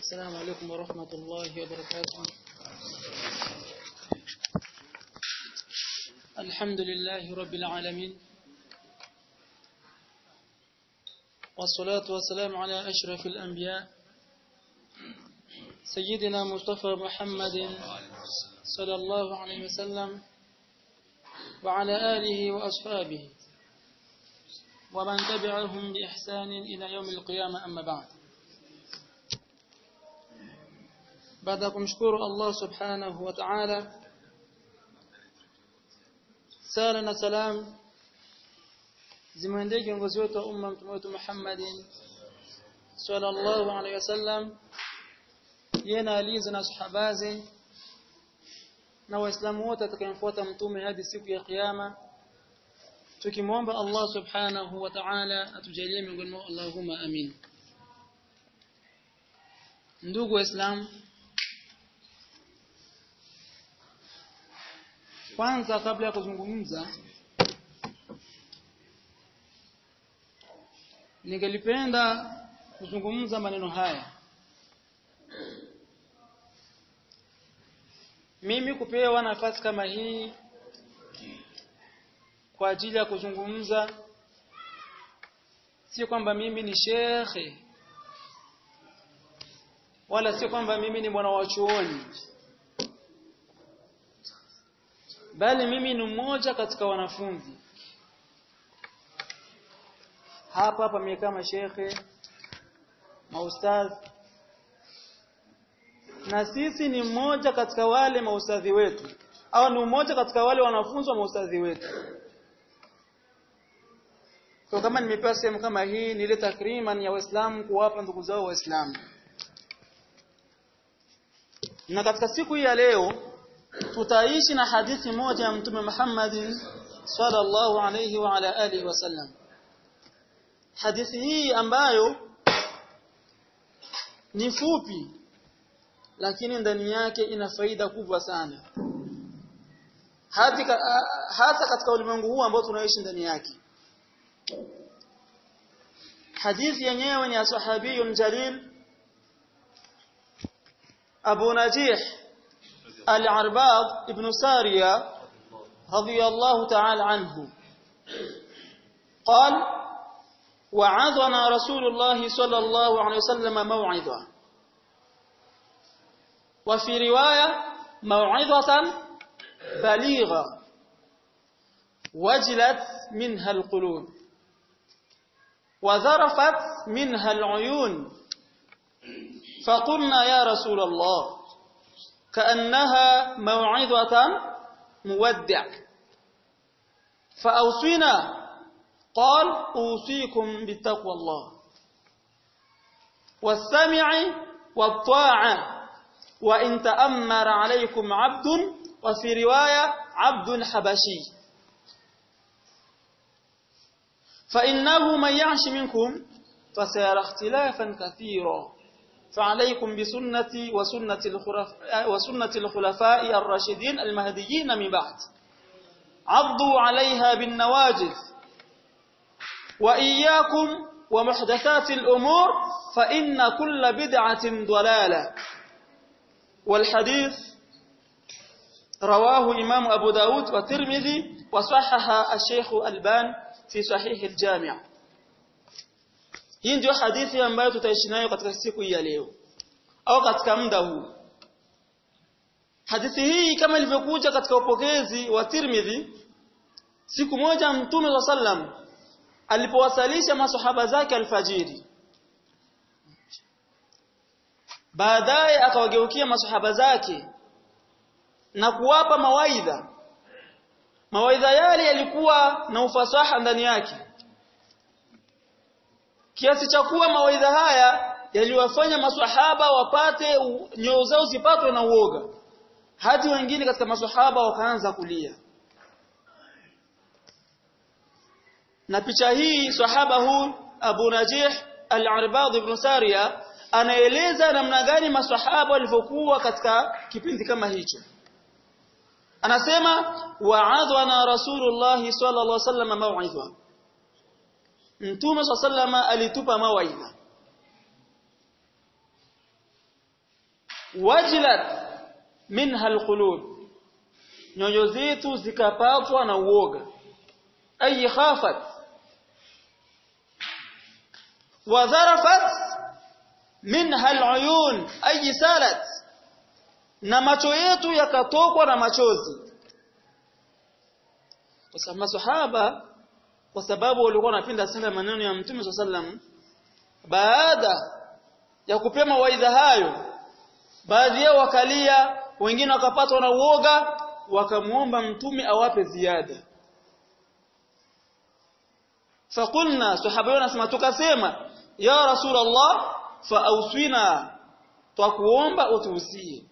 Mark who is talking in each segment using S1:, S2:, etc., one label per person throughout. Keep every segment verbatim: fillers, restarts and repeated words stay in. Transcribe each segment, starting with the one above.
S1: السلام عليكم ورحمة الله وبركاته. الحمد لله رب العالمين، والصلاة والسلام على أشرف الأنبياء سيدنا مصطفى محمد صلى الله عليه وسلم وعلى آله وأصحابه ومن تبعهم بإحسان إلى يوم القيامة. أما بعد، baada kumshukuru Allah subhanahu wa ta'ala, sala na salam zimwendee kiongozi wetu wa umma mtume wetu Muhammadin sallallahu alayhi wasallam, yena aliza na sahabaze na waislamu wote atakayemfuata mtume hadi siku ya kiyama, tukimwomba Allah subhanahu wa ta'ala atujalie miongoni mwao, Allahumma amin. Ndugu waislamu, kwanza kabla ya kuzungumza, ningelipenda kuzungumza maneno haya. Mimi kupewa nafasi kama hii kwa ajili ya kuzungumza, sio kwamba mimi ni shekhe wala sio kwamba mimi ni mwana wa chuoni, bali mimi ni mmoja katika wanafunzi. Hapa hapa mimi kama shekhe, maustadh, na sisi ni mmoja katika wale maustadhi wetu, au ni mmoja katika wale wanafunzi wa maustadhi wetu. Kwa kama nimepewa sehemu kama hii, ni ile takriman ya Waislamu kuwapa ndugu zao Waislamu. Na katika siku hii ya leo tutaishi na hadithi moja ya Mtume Muhammad sallallahu alayhi wa ala alihi wasallam. Hadithi hii ambayo ni fupi, lakini ndani yake ina faida kubwa sana, hata hata katika ulimwengu huu ambao tunaishi ndani yake. Hadithi yenyewe ni ya sahabiyun jalil Abu Najih Al-Arbad ibn Sariya radiyallahu ta'ala anhu قال: وعظنا رسول الله صلى الله عليه وسلم موعظة، وفي رواية موعظة بليغة وجلت منها القلوب وذرفت منها العيون، فقلنا يا رسول الله كأنها موعظة مودع، فأوصينا. قال: أوصيكم بتقوى الله والسمع والطاعة وإن تأمر عليكم عبد، وفي رواية عبد حبشي، فإنه من يعش منكم فسيرى اختلافا كثيرا، فعليكم بسنتي وسنة الخلفاء وسنة الخلفاء الراشدين المهديين من بعد، عضوا عليها بالنواجذ، وإياكم ومحدثات الأمور فإن كل بدعة ضلالة. والحديث رواه إمام أبو داود والترمذي وصحح الشيخ الألباني في صحيح الجامع. Hii ndio hadithi ambayo tutaishi nayo katika siku hii ya leo au katika muda huu. Hadithi hii kama ilivyokuja katika upokezi wa Tirmidhi, siku moja Mtume wa sallam alipowasalisha maswahaba zake alfajiri, baadaye akawageukia maswahaba zake na kuwapa mawaidha. Mawaidha yale yalikuwa na ufasaha ndani yake, kiasi cha kuwa mawaidha haya yaliwafanya maswahaba wapate nyoyo zao zipatwe na uoga, hadi wengine katika maswahaba wakaanza kulia. Na picha hii sahaba huu Abu Najih Al-Arbad ibn Sariya anaeleza namna gani maswahaba walivyokuwa katika kipindi kama hicho. Anasema: wa'adhana Rasulullah sallallahu alaihi wasallam mau'idha, Mtume sallallahu alitupa mawaidha. wajilat minha alqulub, nyoyo zetu zikapatwa na uoga. Ay khafat wa zarafat minha aluyun, ay salat, na macho yetu yakatokwa na machozi. Kwa sababu masahaba, kwa sababu walikuwa wanapenda sana maneno ya Mtume sallam, baada ya kupewa mawaidha hayo, baadhi yao wakalia, wengine wakapatwa na uoga, wakamuomba Mtume awape ziada. Fakulna, sahaba wanasema, tukasema, ya Rasulullah, faawsina, twakuomba utuhusie.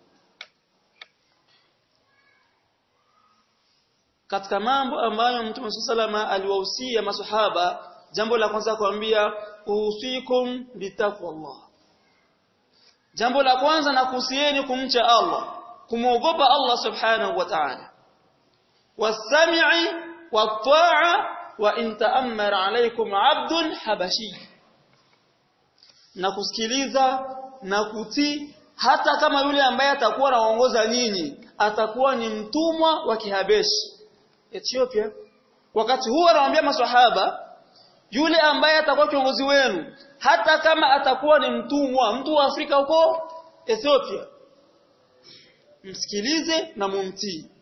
S1: Katika mambo ambayo Mtume sallallahu aliwahusia masahaba, jambo la kwanza kuambia, usikum bitaqwallah. Jambo la kwanza na kuhusieni kumcha Allah, kumuogopa Allah subhanahu wa ta'ala. Was-sam'i wat-ta'a wa in ta'ammara alaykum 'abdun habashi. Na kusikiliza na kutii, hata kama yule ambaye atakuwa anaongoza nyinyi atakuwa ni mtumwa wa Kihabeshi, Ethiopia. Wakati huo anawaambia maswahaba, yule ambaye atakuwa kiongozi wenu, hata kama atakuwa ni mtumwa, mtu wa Afrika huko Ethiopia, msikilize na mumtii.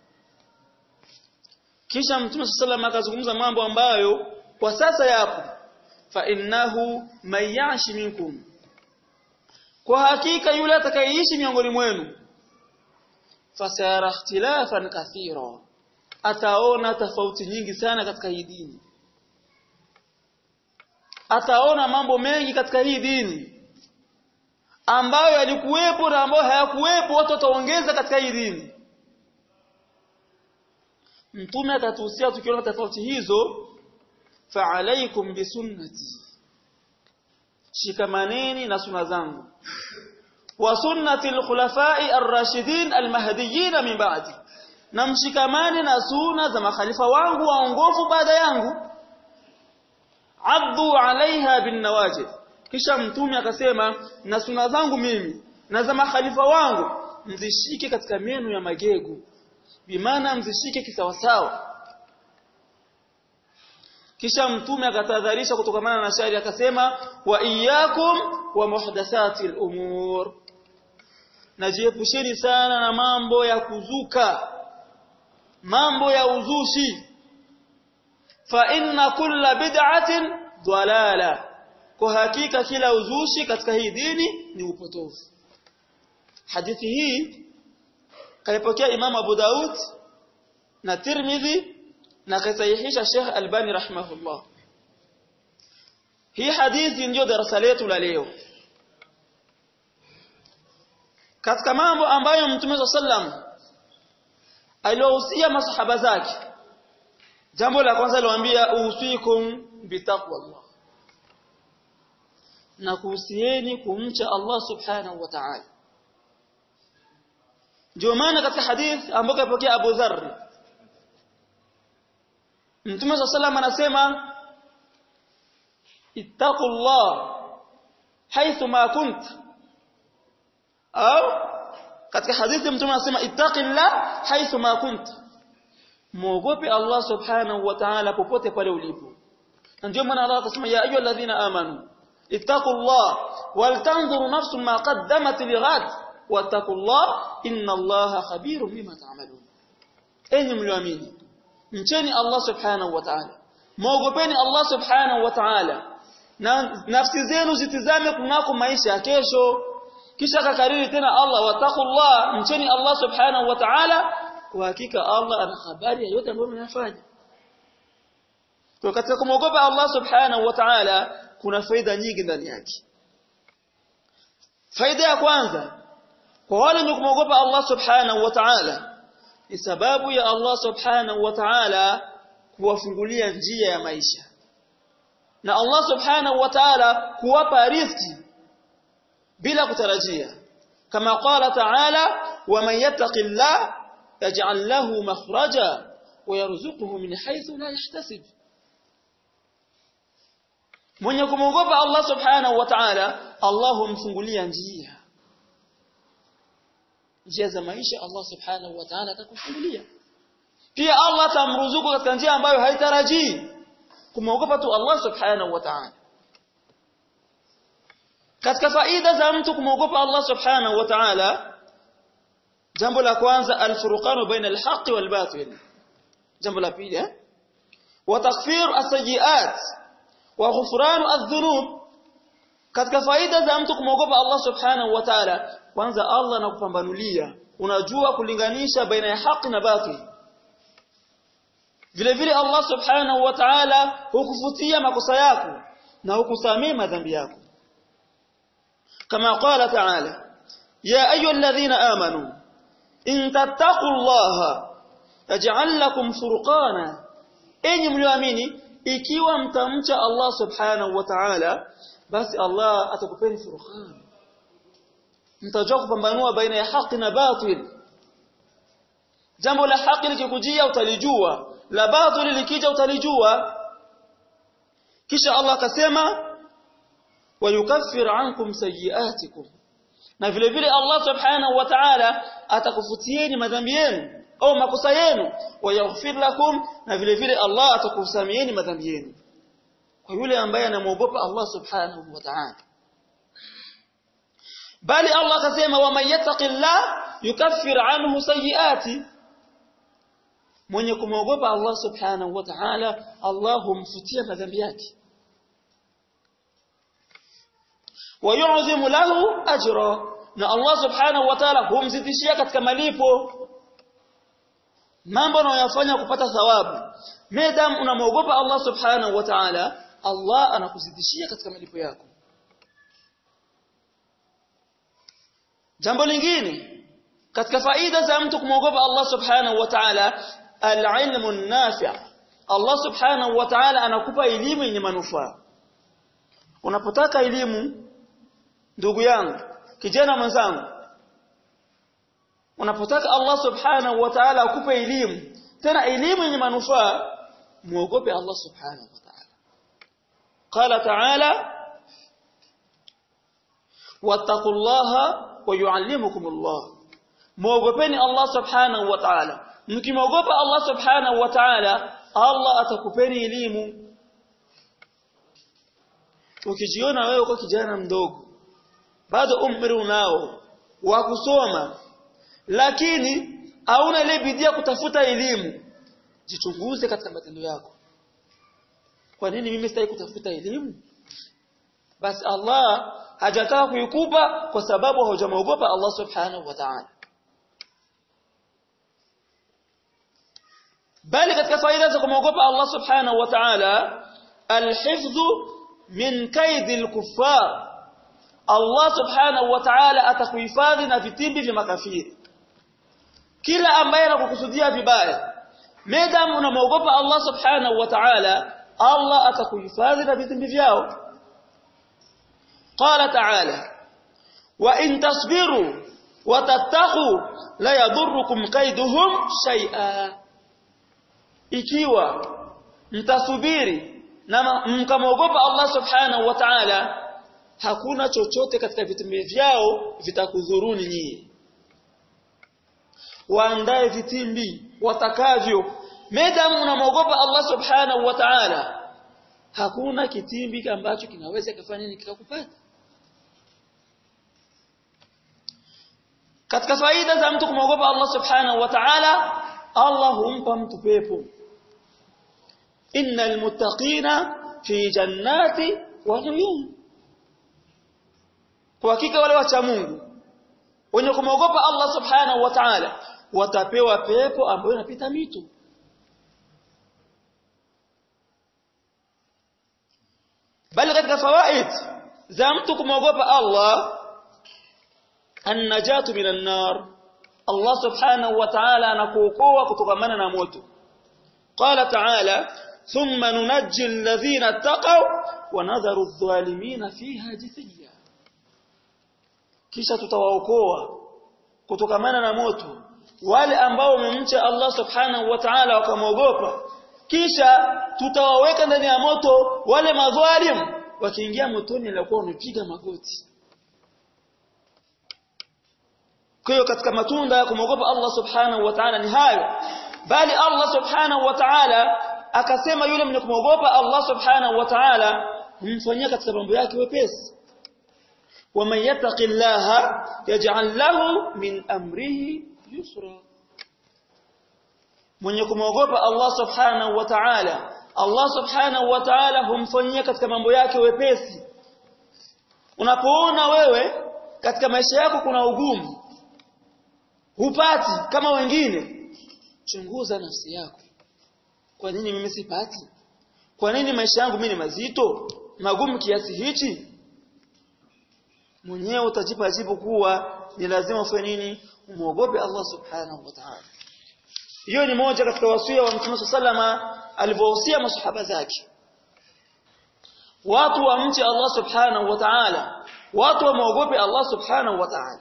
S1: Kisha Mtume sallallahu akazungumza mambo ambayo kwa sasa yapo. Fa innahu mayashi minkum, kwa hakika yule atakayeishi miongoni mwenu, fasara ikhtilafan kathira, ataona tofauti nyingi sana katika hii dini. Ataona mambo mengi katika hii dini ambayo yalikuwepo na ambayo hayakuwepo, watu wataongeza katika hii dini. Mtume akatuhusia tukiona tofauti hizo, fa alaikum bisunnati, shikamaneni na sunna zangu, wa sunnati al-khulafai ar-rashidin al-mahdiyyin min ba'di, na mshikamane na sunna za makhalifa wangu waongofu baada yangu. Addu alaiha bin nawajid. Kisha Mtume akasema, na sunna zangu mimi na za makhalifa wangu mzishike katika meno ya magego, bimaana mzishike kisawasawa. Kisha Mtume akatadharisha kutokamana na shari, akasema, wa iyyakum wa muhdathatil umur, najiepusheni sana na mambo ya kuzuka, mambo ya uzushi. Fa inna kulla bid'atin dalala, kwa hakika kila uzushi katika hii dini ni upotofu. Hadithi hii kaipokea Imam Abu Daud na Tirmidhi na kaisahihisha Sheikh Albani rahimahullah. Hii hadithi ndio darasa letu la leo. Katika mambo ambayo Mtume sallam aliwahusia masahaba zake, jambo la kwanza aliwaambia, usikum bitaqwallah, na kuhusieni kumcha Allah subhanahu wa ta'ala. Ndio maana katika hadith ambayo kapokea Abu Dharr, Mtume sallallahu anasema, ittaqullah haythu ma kunt, au katika hadithi Mtume anasema, ittaqillah haythu ma kunt, muogope Allah subhanahu wa ta'ala popote pale ulipo. Ndio maana Allah akasema, ya ayyuhalladhina amanu ittaqullah wal tanzur nafsun ma qaddamat lighad wattaqullah innallaha khabirun bima ta'malun. Enyi mlioamini, mcheni Allah subhanahu wa ta'ala, muogopeni Allah subhanahu wa ta'ala, na nafsi zenu zitizame kunako maisha ya kesho. Kisha akakariri tena Allah, wattaqullah, mcheni Allah subhanahu wa ta'ala, kwa hakika Allah ana habari ya yote ambayo mnafanya. Kwa katika kumwogopa Allah subhanahu wa ta'ala kuna faida nyingi ndani yake. Faida ya kwanza, kwa wale wenye kumwogopa Allah subhanahu wa ta'ala, ni sababu ya Allah subhanahu wa ta'ala kuwafungulia njia ya maisha, na Allah subhanahu wa ta'ala kuwapa riziki bila kutarajia, kama qala ta'ala, wa man yattaqillah yaj'al lahu makhraja wa yarzuquhu min haythu la yahtasib. Mwenye kumwogopa Allah subhanahu wa ta'ala, Allah humfungulia njia. njia za maisha Allah subhanahu wa ta'ala atakufungulia. Pia Allah atamruzuku katika njia ambayo haitarajii. Kumwogopa tu Allah subhanahu wa ta'ala. Katika faida za mtu kumwogopa Allah subhanahu wa ta'ala, jambo la kwanza al-furqan baina al-haqq wal-batil. Jambo la pili eh wa taghfir as-sayyi'at wa ghufran adh-dhunub. Katika faida za mtu kumwogopa Allah subhanahu wa ta'ala, kwanza Allah anakupambanulia, unajua kulinganisha baina ya haki na batil. Vile vile Allah subhanahu wa ta'ala hukufutia makosa yako na hukusamee madhambi yako. Kama qala ta'ala, ya ayyuhalladhina amanu in tattaqullaha yaj'al lakum furqana. Enyi mlioamini, ikiwa mtamcha Allah subhanahu wa ta'ala, basi Allah atakupeni furqan. Mtajua kupambanua baina ya haki na batil. Jambo la haki likikujia utalijua, la batil likija utalijua. Kisha Allah akasema wa yukaffir ankum sayiatikum. Na vile vile Allah subhanahu wa ta'ala atakufutieni madhambi yenu au makosa yenu, wa yaghfir lakum, na vile vile Allah atakusameheeni madhambi yenu. Kwa yule ambaye anamwogopa Allah subhanahu wa ta'ala. Bali Allah akasema wa man yattaqillah yukaffir anhu sayiati. Mwenye kumwogopa Allah subhanahu wa ta'ala, Allah humfutia madhambi yake. Wa yu'zimu lahu ajra, na Allah subhanahu wa ta'ala humzidishia katika malipo. Mambo unayofanya kupata thawabu, madam unamwogopa Allah subhanahu wa ta'ala, Allah anakuzidishia katika malipo yako. Jambo lingine katika faida za mtu kumwogopa Allah subhanahu wa ta'ala, al-ilmu an-nafi'. Allah subhanahu wa ta'ala anakupa elimu yenye manufaa. Unapotaka elimu, ndugu yangu, kijana mwenzangu, unapotaka Allah subhanahu wa ta'ala akupe elimu, tena elimu yenye manufaa, muogope Allah subhanahu wa ta'ala. Qala ta'ala wattaqullaha wa yuallimukumullah. Muogopeni Allah subhanahu wa ta'ala. Mkimwogopa Allah subhanahu wa ta'ala, Allah atakupeni elimu. Ukijiona wewe uko kijana mdogo, bado umri unao wa kusoma, lakini hauna ile bidii kutafuta elimu, jichunguze katika matendo yako. Kwa nini mimi sitaki kutafuta elimu? Basi Allah hajataka kuikupa kwa sababu hujamwogopa Allah subhanahu wa ta'ala. Bali katika faida za kumwogopa Allah subhanahu wa ta'ala, alhifdhu min kaidil kuffar. Allah subhanahu wa ta'ala atakuhifadhi na vitimbi vya makafiri. Kila ambaye anakukusudia vibaya, madam unamwogopa Allah subhanahu wa ta'ala, Allah atakuhifadhi na vitimbi vyao. Qala ta'ala wa in tasbiru wa tattaqu la yadurrukum kaiduhum shay'a. Ikiwa mtasubiri na mkamwogopa Allah subhanahu wa ta'ala, hakuna chochote katika vitimbi vyao vitakudhuruni nyinyi. Waandae vitimbi watakavyo, madam unamwogopa Allah subhanahu wa ta'ala, hakuna kitimbi ambacho kinaweza kufanya nini kikakupata. Katika faida za mtu kumwogopa Allah subhanahu wa ta'ala, Allah humpa mtu pepo. Innal muttaqina fi jannati wa uyun. Kwa hakika wale wacha Mungu wenye kumwogopa Allah subhanahu wa ta'ala watapewa pepo ambayo inapita mito. Bali katika fawaid za mtu kumwogopa Allah, an-najatu minan nar. Allah subhanahu wa ta'ala anakuokoa kutokana na moto. Qala ta'ala thumma nunajji alladhina taqaw wa nadharu adh-dhalimina fiha jithiya. Kisha tutawaokoa kutokana na moto wale ambao wamemcha Allah subhanahu wa ta'ala wakamwogopa, kisha tutawaweka ndani ya moto wale madhalim, wakiingia motoni walikuwa wamepiga magoti. Kwa hiyo katika matunda ya kumwogopa Allah subhanahu wa ta'ala ni hayo. Bali Allah subhanahu wa ta'ala akasema yule mwenye kumwogopa Allah subhanahu wa ta'ala humfanyia katika mambo yake wepesi. وَمَن يَتَّقِ اللَّهَ يَجْعَل لَّهُ مِنْ أَمْرِهِ يُسْرًا. Mwenye kumwogopa Allah subhanahu wa ta'ala, Allah subhanahu wa ta'ala humfanyia katika mambo yake wepesi. Unapoona wewe katika maisha yako kuna ugumu, hupati kama wengine, chunguza nafsi yako. Kwa nini mimi sipati? Kwa nini maisha yangu mimi ni mazito, magumu kiasi hichi? Mwenyewe utajipa jibu kuwa ni lazima ufanye nini? Umuogope Allah subhanahu wa ta'ala. Hiyo ni moja katika wasia wa Mtume sallama alivyohusia masahaba zake. Watu wamche Allah subhanahu wa ta'ala, watu wamuogope Allah subhanahu wa ta'ala.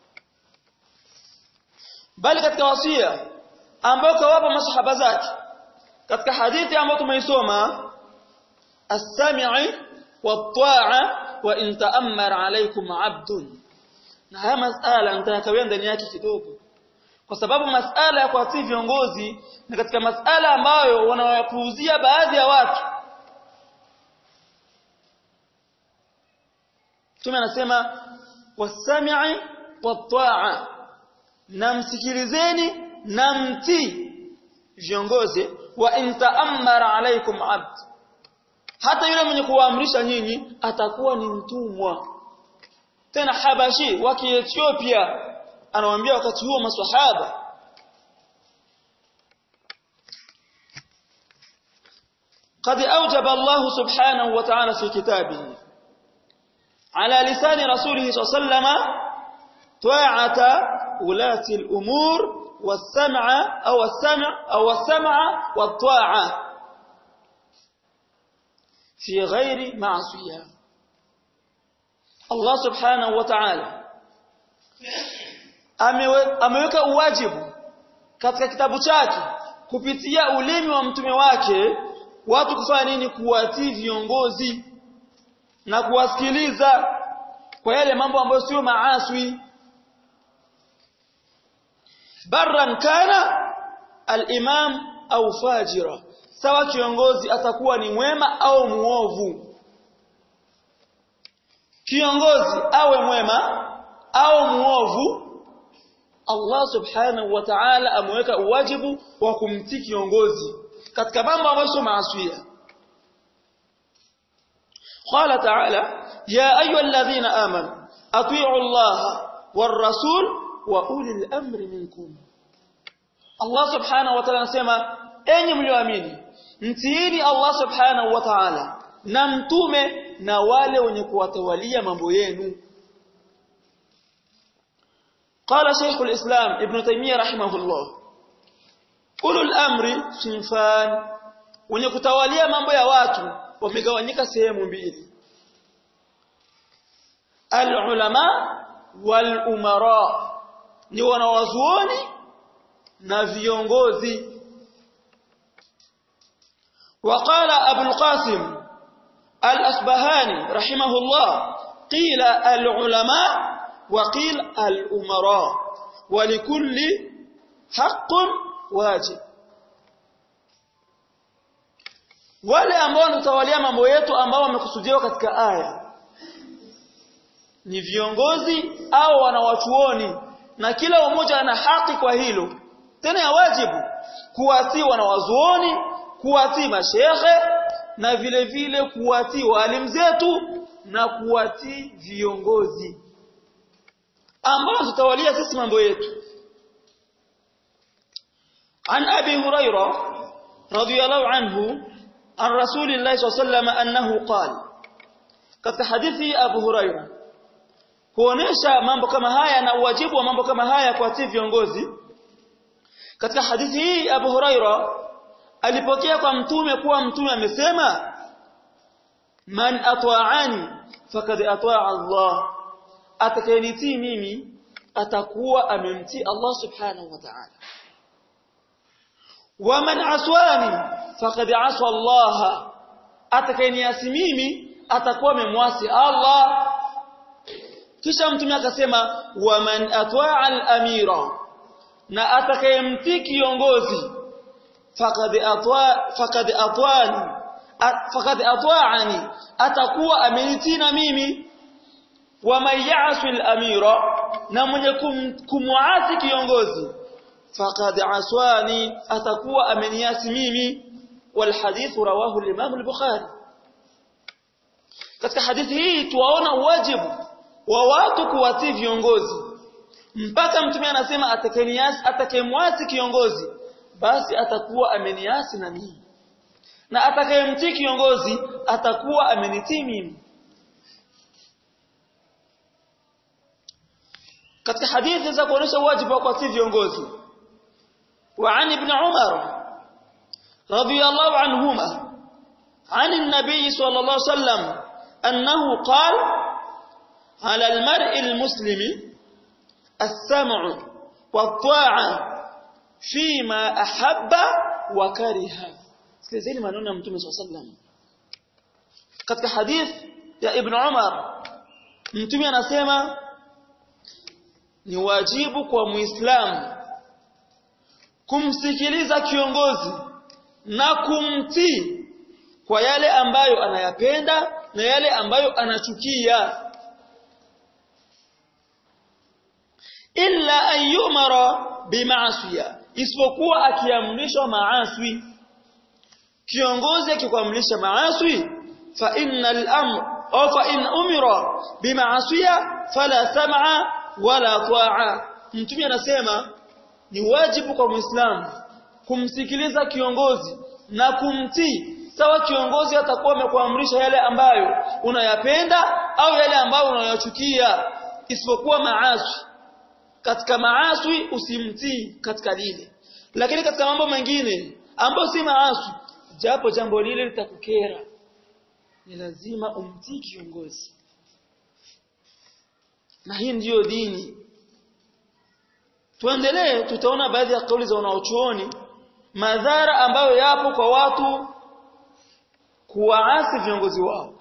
S1: Bali katika wasia ambao kawapa masahaba zake katika hadithi ambayo tumeisoma, as-sami'i wat-ta'a wa in ta'ammara alaykum 'abdun. Na haya masala nitakawia ndani yake kidogo, kwa sababu masala ya kuatii viongozi ni katika masala ambayo wanawapuuzia baadhi ya watu. Mtume anasema was-sami'i wat-ta'a, namsikilizeni na mtii viongozi, wa in ta'ammara alaykum 'abd, hata yule mwenye kuamrisha nyinyi atakuwa ni mtumwa. Tena Habashi wa Ethiopia anawaambia wakati huo maswahaba, قد أوجب الله سبحانه وتعالى في كتابه على لسان رسوله صلى الله عليه وسلم طاعة ولاة الأمور والسمع أو السمع أو السمع والطاعة في غير معصية. الله سبحانه وتعالى ameweka uwajibu katika kitabu chake kupitia ulimi wa mtume wake watu kufanya nini? Kuwatii viongozi na kuwasikiliza kwa yale mambo ambayo sio maaswi. Barran kana al-imam au fajira, sawa kiongozi atakuwa ni mwema au muovu. Kiongozi awe mwema au muovu, Allah subhanahu wa ta'ala ameweka uwajibu wa kumtii kiongozi katika mambo ambayo sio maasiya. Qala ta'ala ya ayyuhalladhina amanu atii'u Allah war-rasul wa ulil amri minkum. Allah subhanahu wa ta'ala anasema enyi mlioamini mtiini Allah subhanahu wa ta'ala na mtume na wale wenye kuwatawalia mambo yenu. قال شيخ الإسلام ابن تيمية رحمه الله أولو الأمر صنفان, wenye kutawalia mambo ya watu wamegawanyika sehemu mbili, al-ulama wal-umara, ni wanawazuoni na viongozi. وقال أبو القاسم الأصبهاني رحمه الله قيل العلماء وقيل الأمراء ولكل حق واجب. wale ambao wanatawalia mambo yetu ambao wamekusudiwa katika aya ni viongozi au wanawachuoni, na kila mmoja ana haki kwa hilo, tena ya wajibu kuwatii wanawazuoni, kuwatii mashehe, na vile vile kuwatii walimu zetu na kuwatii viongozi ambao tutawalia sisi mambo yetu. An Abi Hurairah radhiyallahu anhu an Rasulillah sallallahu alayhi wasallam annahu qala, katika hadithi Abu Hurairah kuonesha mambo kama haya na uwajibu wa mambo kama haya kuwatii viongozi. Katika hadithi hii Abu Hurairah alipokea kwa mtume kuwa mtume amesema, man ata'ani faqad ata'a Allah, atakayenitii mimi atakuwa amemtii Allah subhanahu wa ta'ala. Wa man aswani faqad asa Allah, atakayeniasi mimi atakuwa amemwasi Allah. kisha mtume akasema wa man atwa'a al-amira na atakayemtii kiongozi faqad atwa faqad atwani faqad atwa'ani atakuwa amenitii na mimi wa man ya'si al-amira na mwenye kumuasi kiongozi faqad aswani atakuwa ameniasi mimi wal hadith rawahu al-imam al-bukhari. Katika hadithi hii tuwaona wajibu wa watu kuwatii viongozi mpaka mtume anasema atakayeniasi atakayemwasi kiongozi basi atakuwa ameniasi na mimi na atakayemtii kiongozi atakuwa amenitii mimi. katika hadithi za kuonesha wajibu wa kutii viongozi wa an ibn Umar radiyallahu anhuma عن النبي صلى الله عليه وسلم أنه قال على المرء المسلم السمع والطاعة فيما أحب وكره. سكزين ما نقولنا متى صلى الله عليه وسلم katika hadith ya Ibn Umar mtume anasema ni wajibu kwa muislamu kumsikiliza kiongozi na kumtii kwa yale ambayo anayapenda na yale ambayo anachukia illa an yumara bima'asiya isipokuwa akiamrishwa maasi. Kiongozi akikuamrisha maasi fa innal amr au fa in umira bima'asiya fala sam'a wala ta'a. Mtume anasema ni wajibu kwa muislamu kumsikiliza kiongozi na kumtii. Sawa kiongozi atakuwa amekuamrisha yale ambayo unayapenda au yale ambayo unayachukia isipokuwa maasi. Katika maasi usimtii katika lile, lakini katika mambo mengine ambayo si maasi japo jambo lile litakukera ni lazima umtii kiongozi. Na hii ndiyo dini. Tuendelee, tutaona baadhi ya kauli za wanaochuoni madhara ambayo yapo kwa watu kuwaasi viongozi wao.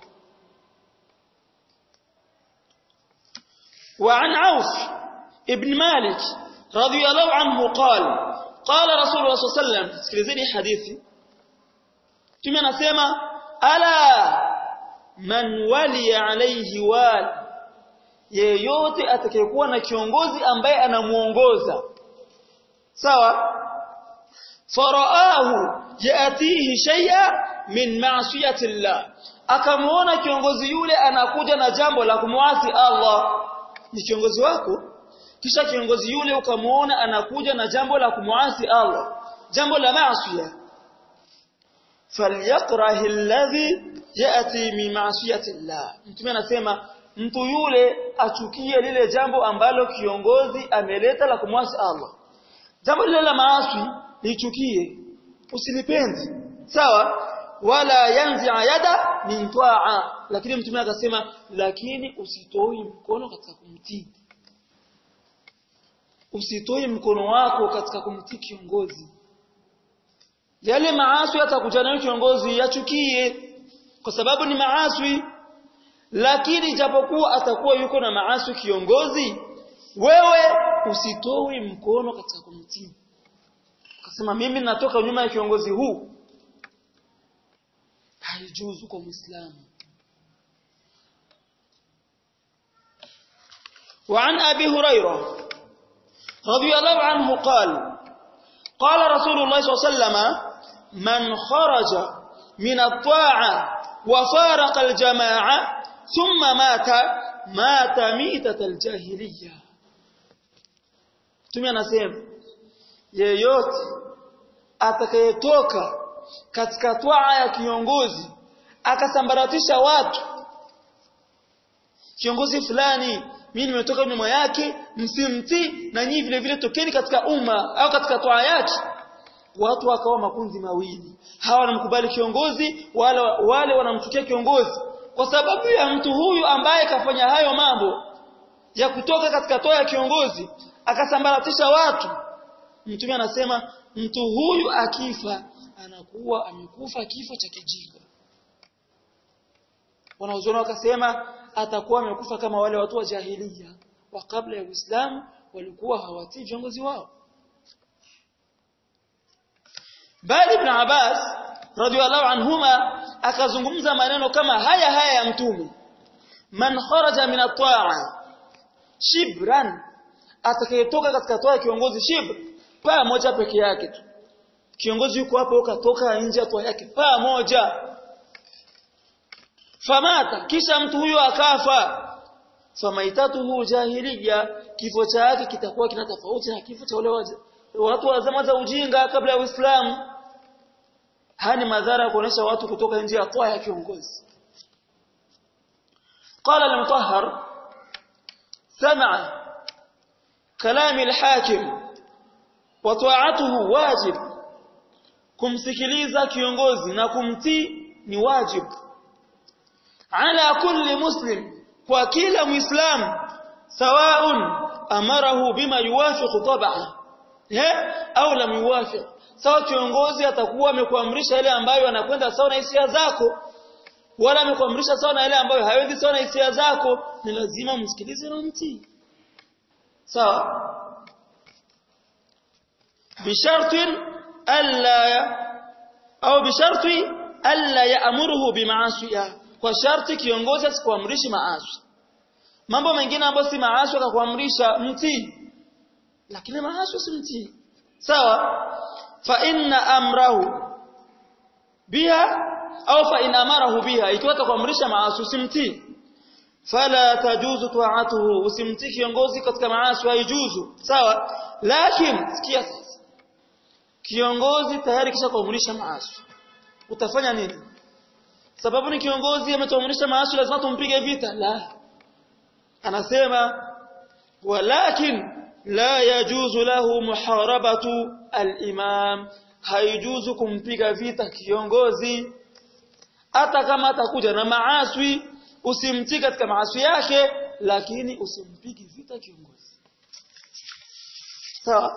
S1: وعن عوف ابن مالك رضي الله عنه قال قال رسول الله صلى الله عليه وسلم sikilizeni hadithi Mtume anasema ala man wali alayhi wal yeyote atakayekuwa na kiongozi ambaye anamuongoza sawa faraahu yatihi shay'a min ma'siyati Allah akamuona kiongozi yule anakuja na jambo la kumwasi Allah. Ni kiongozi wako kisha kiongozi yule ukamuona anakuja na jambo la kumwasi Allah, jambo la maasiya, falyakrahi alladhi yati min ma'siyati Allah. Mtume anasema mtu yule achukie lile jambo ambalo kiongozi ameleta la kumwasi Allah. Jambo lile la maasi lichukie, usilipende, sawa, wala yanzi yada min ta'a. Lakini mtume akasema lakini usitoi mkono katika kumtii, usitoi mkono wako katika kumtii kiongozi. Yale maasi yatakuja nayo kiongozi yachukie kwa sababu ni maasi, lakini japokuwa atakuwa yuko na maasi kiongozi, wewe usitoi mkono katika kumtii. Akasema mimi natoka nyuma ya kiongozi huu, haijuzu kwa Muislamu. وعن أبي هريرة رضي الله عنه قال قال رسول الله صلى الله عليه وسلم من خرج من الطاعة وفارق الجماعة ثم مات مات ميتة الجاهلية. Mtume anasema yeyote atakayetoka katika twaa ya kiongozi akasambaratisha watu, kiongozi fulani mimi nimetoka nyuma yake msimtii na nyinyi vile vile tokeni katika umma au katika twaa yake, watu wakawa makundi mawili, hawa wanamkubali kiongozi wale wale wanamchukia kiongozi kwa sababu ya mtu huyu ambaye kafanya hayo mambo ya kutoka katika twaa ya kiongozi akasambaratisha watu. Mtume anasema mtu huyu akifa anakuwa amekufa kifo cha kijinga. Wanaozona wakasema atakuwa amekufa kama wale watu wa jahiliya wa kabla ya Uislamu walikuwa hawatii viongozi wao. Bali Ibn Abbas radhiallahu anhuma akazungumza maneno kama haya haya ya mtume, man kharaja min at-ta'a shibran, atakayetoka katika toa kiongozi shibr pa moja peke yake tu, kiongozi yuko hapo ukatoka nje ya toa yake pa moja, famata, kisha mtu huyo akafa, famaitatuhu jahiliya, kifo chake kitakuwa kina tofauti na kifo cha wale watu wa zama za ujinga kabla ya Uislamu. Hani madhara kuonesha watu kutoka nje ya toa ya kiongozi. Qala al-Mutahhar sama'a kalami al-hakim wa ta'atuhu wajib, kumsikiliza kiongozi na kumtii ni wajib ala kulli muslim, kwa kila muislam, sawaun amarahu bima yuwafiqu tab'a au lam yuwafiq. Sawa kiongozi atakuwa amekuamrisha ile ambayo anakwenda sawa na hisia zako, wala amekuamrisha sawa na ile ambayo haendi sawa na hisia zako, ni lazima msikilize na mtii. Sawa, bishartin alla au bisharti alla ya'muruhu bima'asiya, kwa sharti kiongozi asikuamrishi maasi. Mambo mengine ambayo si maasi akakuamrisha mtii, lakini maasi si mtii. Sawa, fa inna amrahu biha au fa in amarahu biha, ikiwa atakuamrisha maasi usimtii, fala tajuzu ta'atuhu, usimtii kiongozi katika maasi haijuzu. Sawa, lakini sikia sasa, kiongozi tayari kisha kuamrisha maasi, utafanya nini? Sababu ni kiongozi ametuamrisha maasi lazima tumpige vita? La, anasema walakin la yajuzu lahu muharabatu al-imam, haijuzu kumpiga vita kiongozi hata kama atakuja na maasi, usimtii katika maasi yake, lakini usimpige vita kiongozi. Sawa.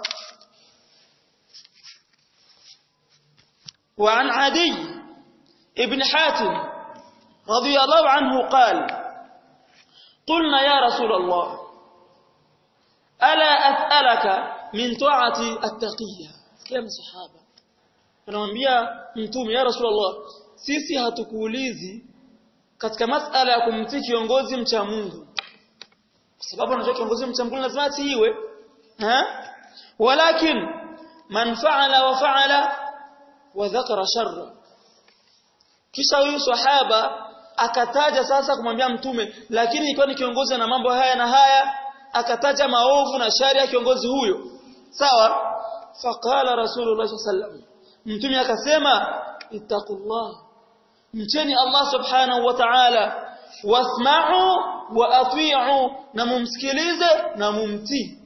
S1: وعن عدي ابن حاتم رضي الله عنه قال قلنا يا رسول الله ألا أسألك من طاعة التقية. كلام الصحابة anamwambia mtume, ya Rasulullah, sisi hatukuulizi katika masala ya kumtii kiongozi mcha Mungu, kwa sababu anajua kiongozi mcha Mungu lazima atiiwe, ha walakin man fa'ala wa fa'ala wa dhakara sharra. Kisha huyu sahaba akataja sasa kumwambia mtume, lakini ikiwa ni kiongozi na mambo haya na haya, akataja maovu na shari ya kiongozi huyo. Sawa, faqala Rasulullah sallallahu alaihi wasallam, mtume akasema ittaqullah, mcheni Allah subhanahu wa ta'ala, wasma'u wa ati'u, na mumsikilize na mumtii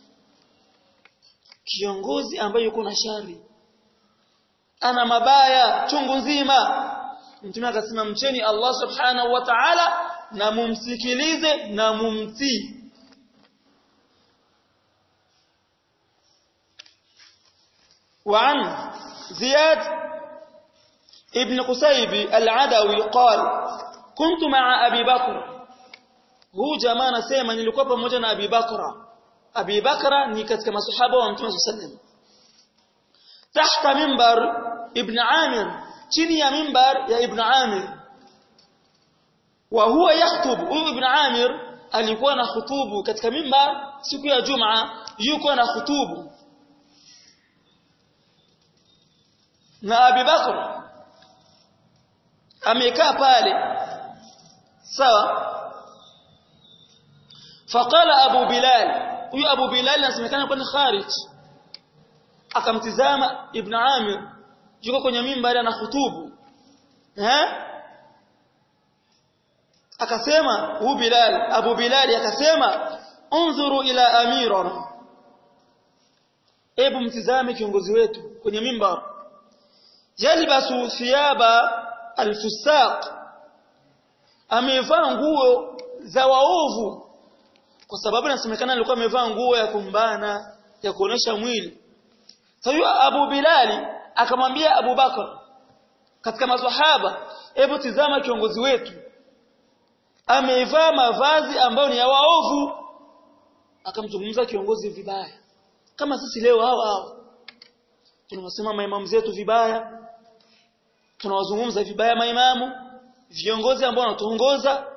S1: kiongozi ambaye yuko na shari, ana mabaya chungu nzima. Mtume akasema mcheni Allah subhanahu wa ta'ala na mumsikilize na mumtii. وعن زياد ابن قسيب العدوي قال كنت مع أبي بكر. هو jamaa anasema nilikuwa pamoja na Abi Bakra. Abi Bakra ni katika masahaba wa Mtume sallallahu alayhi wasallam. Tahta mimbar ibn Amir, chini ya mimbar ya ibn Amir. Wa huwa yakhutub, huyu ibn Amir alikuwa na khutubu katika mimbar siku ya Jumaa, yuko na khutubu. Na Abi Bakr amekaa pale. Sawa, faqala Abu Bilal, huyu Abu Bilal anasemekana kwa kharij, akamtizama Ibn Amir yuko kwenye mimbar na khutubu, eh akasema huyu Bilal, Abu Bilal akasema unzuru ila amirana, ebu mtizame kiongozi wetu kwenye mimbar, yalbasu thiyaba alfusaq, amevaa nguo za waovu, kwa sababu inasemekana alikuwa amevaa nguo ya kumbana, ya kuonesha mwili. Sasa Abu Bilali akamwambia Abu Bakar katika maswahaba, hebu tizama kiongozi wetu, amevaa mavazi ambayo ni ya waovu, akamzungumza kiongozi vibaya. Kama sisi leo hao hao tunawasema maimamu zetu vibaya, tunawazungumza vibaya maimamu, viongozi ambao wanatuongoza.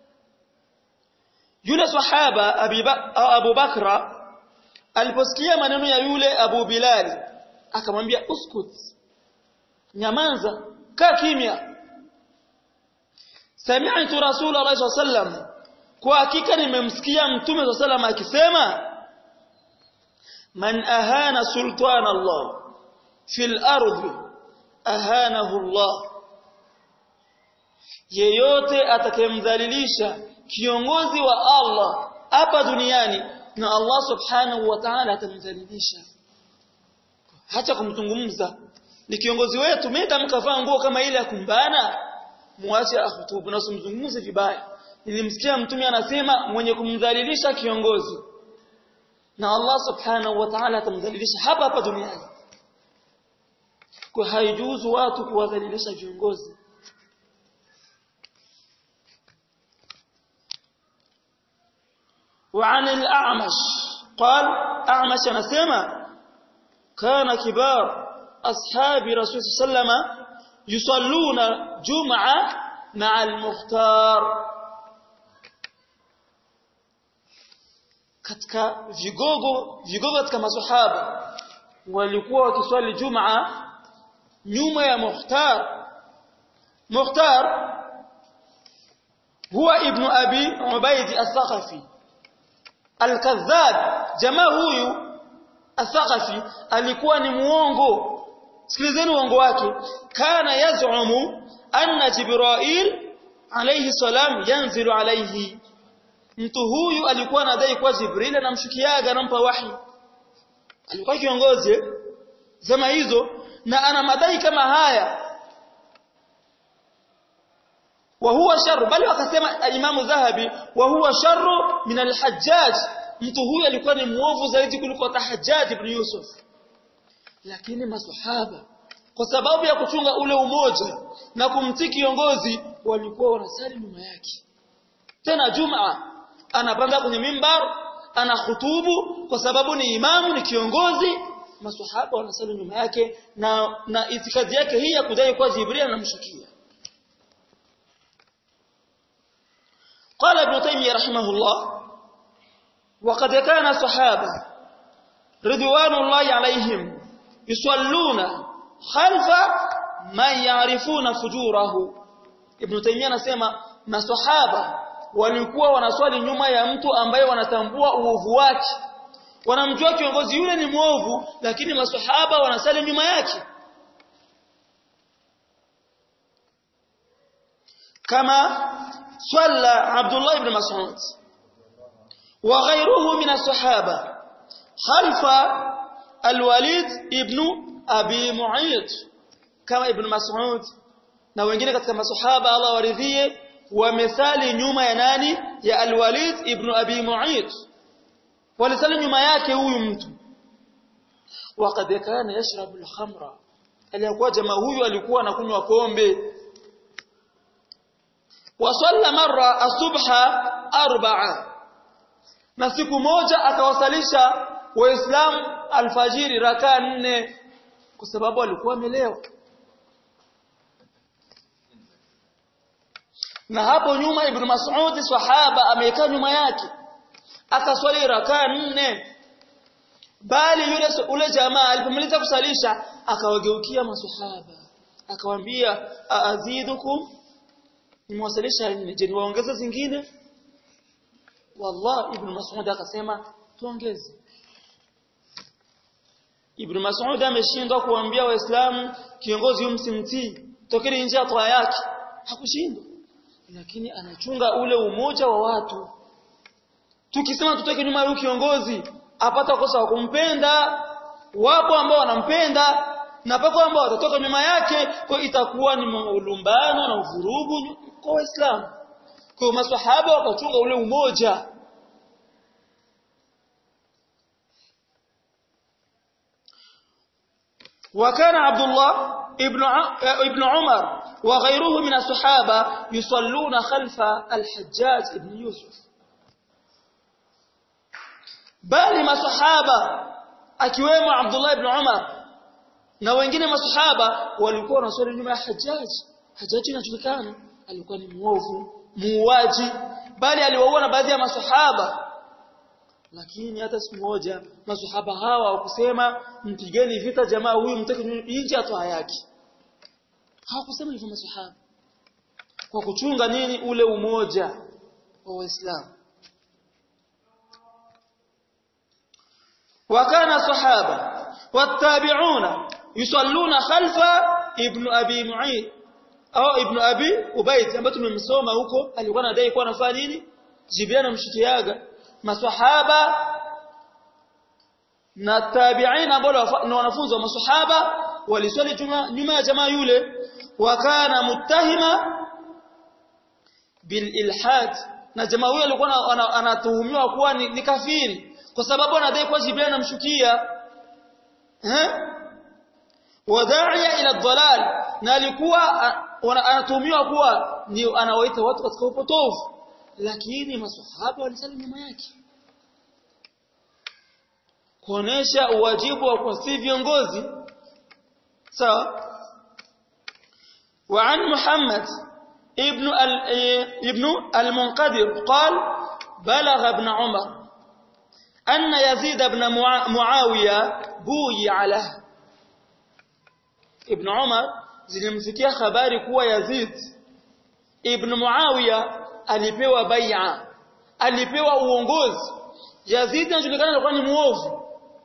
S1: Yule sahaba Abu Bakra aliposikia maneno ya yule Abu Bilal akamwambia uskut, nyamaza, kaa kimya. Sami'tu Rasulullah sallallahu alaihi wasallam, kwa hakika nimemsikia Mtume sallallahu alaihi wasallam akisema, man ahana sultan Allah fil ardi ahanahu Allah, yeyote atakayemdhalilisha kiongozi wa Allah hapa duniani na Allah subhanahu wa ta'ala atamdhalilisha. Hata kumzungumza ni kiongozi wetu, meda mkavaa nguo kama ile ya kumbana, muache ahutubu na usimzungumze vibaya. Nilimsikia Mtume anasema mwenye kumdhalilisha kiongozi na Allah subhanahu wa ta'ala atamdhalilisha hapa hapa duniani. Kwa haijuzu watu kuwadhalilisha viongozi. وعن الأعمش قال أعمش نسمع كان كبار أصحاب رسول صلى الله عليه وسلم يصلون جمعة مع المختار. katika vigogo vigogo katika maswahaba walikuwa wakiswali Jumaa nyuma ya Mukhtar. Mukhtar huwa ibn Abi Ubaid al-Thaqafi al-Kadhab. Jamaa huyu al-Thaqafi alikuwa ni muongo. Sikilizeni uongo wake. Kana yaz'umu anna Jibril alayhi salam yanzilu alayhi. Mtu huyu alikuwa anadai kwa Jibril anamshukiaga, anampa wahi. Alikuwa kiongozi zama hizo na ana madai kama haya. wa huwa sharru, bali wakasema Imam Dhahabi wa huwa sharru min al-Hajjaj. Mtu huyu alikuwa ni muovu zaidi kuliko Hajjaj ibn Yusuf. Lakini maswahaba kwa sababu ya kuchunga ule umoja na kumtii kiongozi walikuwa wanasali nyuma yake. Tena Jumaa anapanda kwenye mimbar, ana hutubu kwa sababu ni imamu, ni kiongozi. Maswahaba wanasali nyuma yake na na itikadi yake hii ya kudai kwa Jibril anamshukia. قال ابن تيمية رحمه الله وقد كان صحابة رضوان الله عليهم يصلون خلف من يعرفون فجوره. ابن تيمية anasema maswahaba walikuwa wanaswali nyuma ya mtu ambaye wanatambua uovu wake, wanamjua kiongozi yule ni muovu, lakini maswahaba wanasali nyuma yake. kama صلى عبد الله بن مسعود وغيره من الصحابة خلف الوليد ابن أبي معيط. كما ابن مسعود na wengine katika maswahaba Allah waridhie wamesali nyuma ya nani? Ya al-Walid ibn Abi Mu'ayth. Walisali nyuma yake huyu mtu. Waqad kana yashrabu al-khamra, alikuwa jamaa huyu alikuwa anakunywa pombe. Wasalla marra asubha arba'a, na siku moja akawasalisha waislamu alfajiri raka nne kwa sababu alikuwa amelewa. Na hapo nyuma Ibn Mas'ud sahaba amekaa nyuma yake akaswali raka nne, bali yule ule jamaa alipomaliza kusalisha akawageukia maswahaba akawaambia aazidukum, nimewasalisha nne, je niwaongeze zingine? Wallah Ibn Mas'ud akasema tuongeze. Ibn Mas'ud ameshindwa kuambia waislamu kiongozi msimtii, tokeni nje ya toa yake, hakushindwa, lakini anachunga ule umoja wa watu. Tukisema tutoke nyuma ya kiongozi apata kosa wa kumpenda, wapo ambao wanampenda na pako ambao watatoka nyuma yake, kwa itakuwa ni maulumbano na uvurugu kwa Waislamu. Kwa maswahaba wakachunga ule umoja. وكان عبد الله ابن ابن عمر وغيره من الصحابة يصلون خلف الحجاج ابن يوسف bali masahaba akiwemo Abdullah ibn Umar na wengine masahaba walikuwa wanaswali nyuma ya Hajjaj. Hajjaj inajulikana alikuwa ni muovu, muuaji, bali aliwaua na baadhi ya masahaba. Lakini hata siku moja masahaba hawa hawakusema mpigeni vita jamaa huyu mtaki nje atoa yake. Hawakusema hivyo masahaba. Kwa kuchunga nini? Ule umoja wa Waislamu. وكان الصحابة والتابعون يصلون خلف ابن أبي معيط أو ابن أبي أبيد ambaye tumemsoma huko alikuwa anadai kuwa anafanya nini jibiana mshikiaga maswahaba na tabi'in ambao ni wanafunzi wa maswahaba waliswali nyuma ya jamaa yule wakana muttahima bil ilhad na jamaa huyo alikuwa anatuhumiwa kuwa ni, ni kafiri kwa sababu anadai kwa Jibril anamshukia eh wadaiya ila dhalal na alikuwa anatuhumiwa kuwa ni anawaita watu katika upotovu lakini maswahaba walisali nyuma yake kuonesha uwajibu wa kuasi viongozi sawa وعن محمد ابن ابن المنقدر قال بلغ ابن عمر أن يزيد بن معاوية بويع له ابن عمر zilimfikia habari kuwa Yazid ibn Muawiya alipewa bai'a alipewa uongozi. Yazid anajulikana alikuwa ni muovu.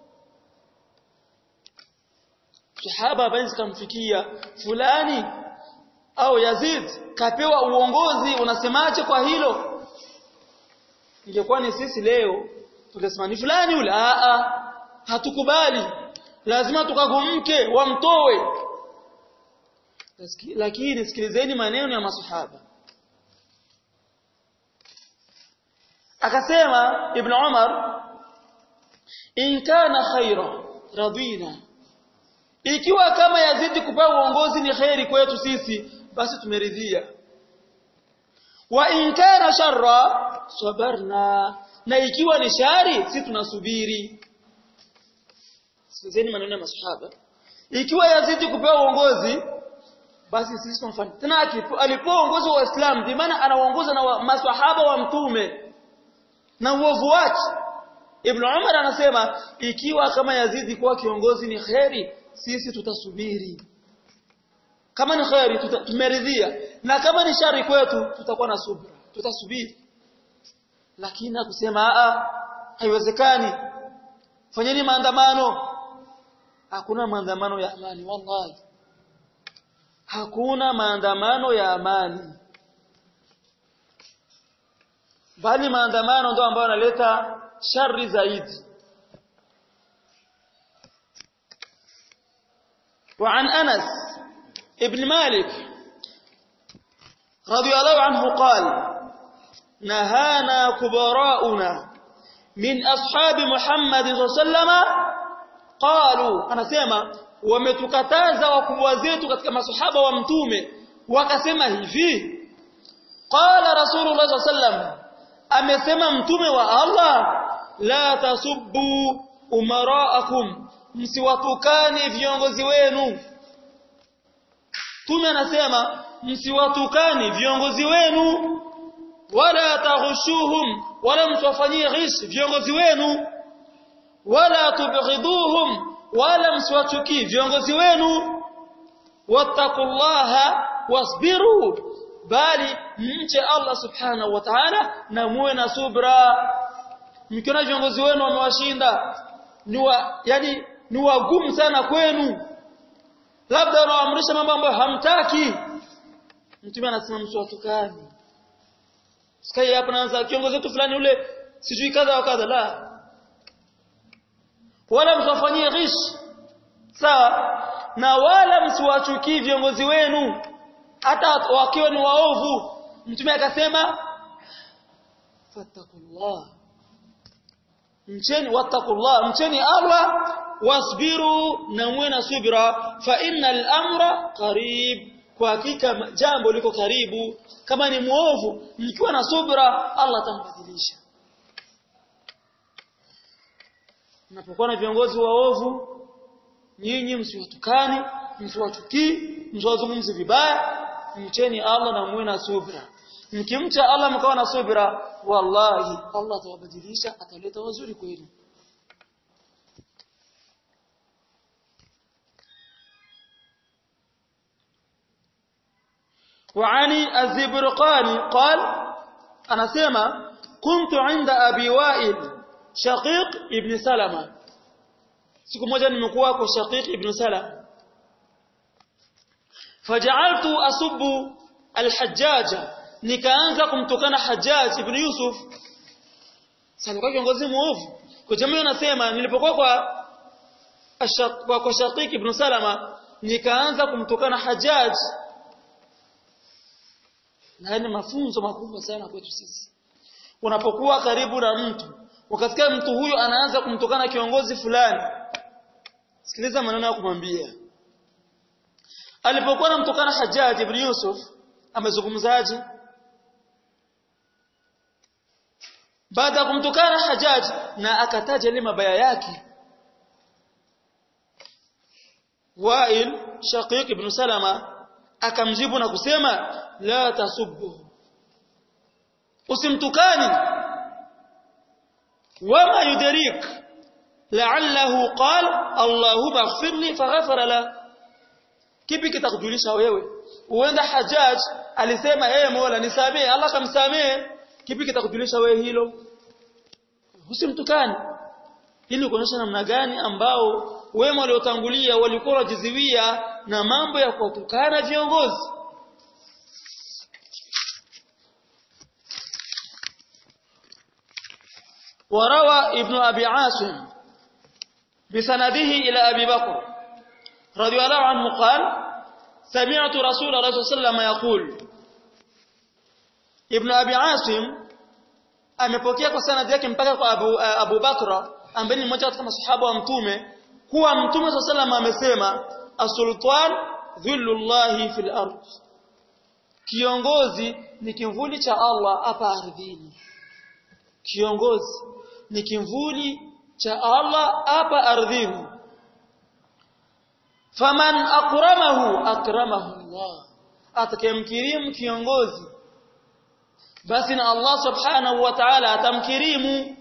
S1: Sahaba basi kamfikia fulani au Yazid kapewa uongozi, unasemaje kwa hilo? Ingekuwa ni sisi leo tungesema ni fulani yule, a a hatukubali, lazima tukagumke wamtoe. Lakini sikilizeni maneno ya masahaba. Akasema Ibn Umar, in kana khaira radina, ikiwa kama Yazidi kupewa uongozi ni khairi kwetu sisi basi tumeridhia. Wa in kana sharra sabarna, na ikiwa ni shari sisi tunasubiri. Sikilizeni maneno ya masahaba. Ikiwa Yazidi kupewa uongozi basi sisi tunafanya. Tena alipewa uongozi wa Uislamu, bi maana anaongoza na maswahaba wa mtume na uovu wake. Ibn Umar anasema ikiwa kama Yazidi kuwa kiongozi ni khairi sisi tutasubiri. Kama ni khairi tumeridhia, na kama ni shari kwetu tutakuwa na subra, tutasubiri. Lakini akusema a haiwezekani, fanyeni maandamano. Hakuna maandamano ya amani, wallahi hakuna maandamano ya amani, bali maandamano ndio ambayo yanaleta shari zaidi. وعن أنس ابن مالك رضي الله عنه قال نهانا كبراؤنا من أصحاب محمد صلى الله عليه وسلم قالوا anasema wametukataza wakubwa zetu katika masahaba wa mtume wakasema hivi, qala rasulullah sallallahu alaihi wasallam, amesema mtume wa Allah, la tasubbu umaraakum, msiwatukane viongozi wenu. Mtume anasema msiwatukane viongozi wenu, wala taghushuhum, wala msiwafanyie ghish viongozi wenu, wala tubghiduhum, wala msiwachukie viongozi wenu, wattaqullaha wasbiru, bali mche Allah subhanahu wa ta'ala na muwe na subra. Mkiona viongozi wenu wamewashinda, ni wa, yani ni wagumu sana kwenu, labda wanaamrisha mambo ambayo hamtaki, mtume anasema msiwatukane. Sikai hapa naanza kiongozi wetu fulani ule sijui kadha wa kadha, la, wala msifanyie ghish, sawa, na wala msiwachukie viongozi wenu hata wakiwa ni waovu. Mtume akasema fattakullah, mcheni wattaqullah mcheni Allah wasbiru na muwe na subira fa innal amra qarib kwa hakika jambo liko karibu kama ni muovu mkiwa na subira Allah atambadilisha mnapokuwa na viongozi waovu nyinyi msiwatukani msiwatukii msiwazungumzie vibaya mcheni Allah na muwe na subira mkimcha Allah mkawa na subira wallahi Allah atawabadilisha ataleta wazuri kwenu وعني الزبرقاني قال أنا سيما كنت عند أبي وائل شقيق ابن سلمة siku moja nimekuwa kwa Shaqiq ibn Salam faja'altu asubbu al-Hajjaj nikaanza kumtukana Hajjaj ibn Yusuf sana kwa kiongozi muovu kwa jamii nasema nilipokuwa kwa kwa, kwa Shaqiq ibn Salama nikaanza kumtukana Hajjaj na ni mafunzo makubwa sana kwetu sisi unapokuwa karibu na mtu ukasikia mtu huyu anaanza kumtukana kiongozi fulani sikiliza maneno ya kumwambia alipokuwa anamtukana Hajjaj ibn Yusuf amezungumzaje baada ya kumtukana Hajjaj na akataja ile mabaya yake Wa'il Shaqiq ibn Salama akamjibu na kusema la tasubbu usimtukani wama yudrik la'allahu qala Allahumma ighfirli faghfara la kipi kitakujulisha wewe uenda Hajjaj alisema yeye Mola nisamee Allah kamsamee kipi kitakujulisha wewe hilo usimtukani ili kuonyesha namna gani ambao wema waliotangulia walikuwa wajiziwia na mambo ya kutukana viongozi وروى ابن أبي عاصم بسنده إلى أبي بكر رضي الله عنه قال سمعت رسول الله صلى الله عليه وسلم يقول ابن أبي عاصم amepokea kwa sanad yake mpaka kwa Abu, uh, Abu Bakra ambaye ni mmoja katika masahaba wa mtume kuwa mtume sallallahu alayhi wasallam amesema as-sultan dhillullahi fil ardh kiongozi ni kimvuli cha Allah hapa ardhini kiongozi ni kimvuli cha Allah hapa ardhini faman akramahu akramahu Allah atakayemkirimu kiongozi basi na Allah subhanahu wa ta'ala atamkirimu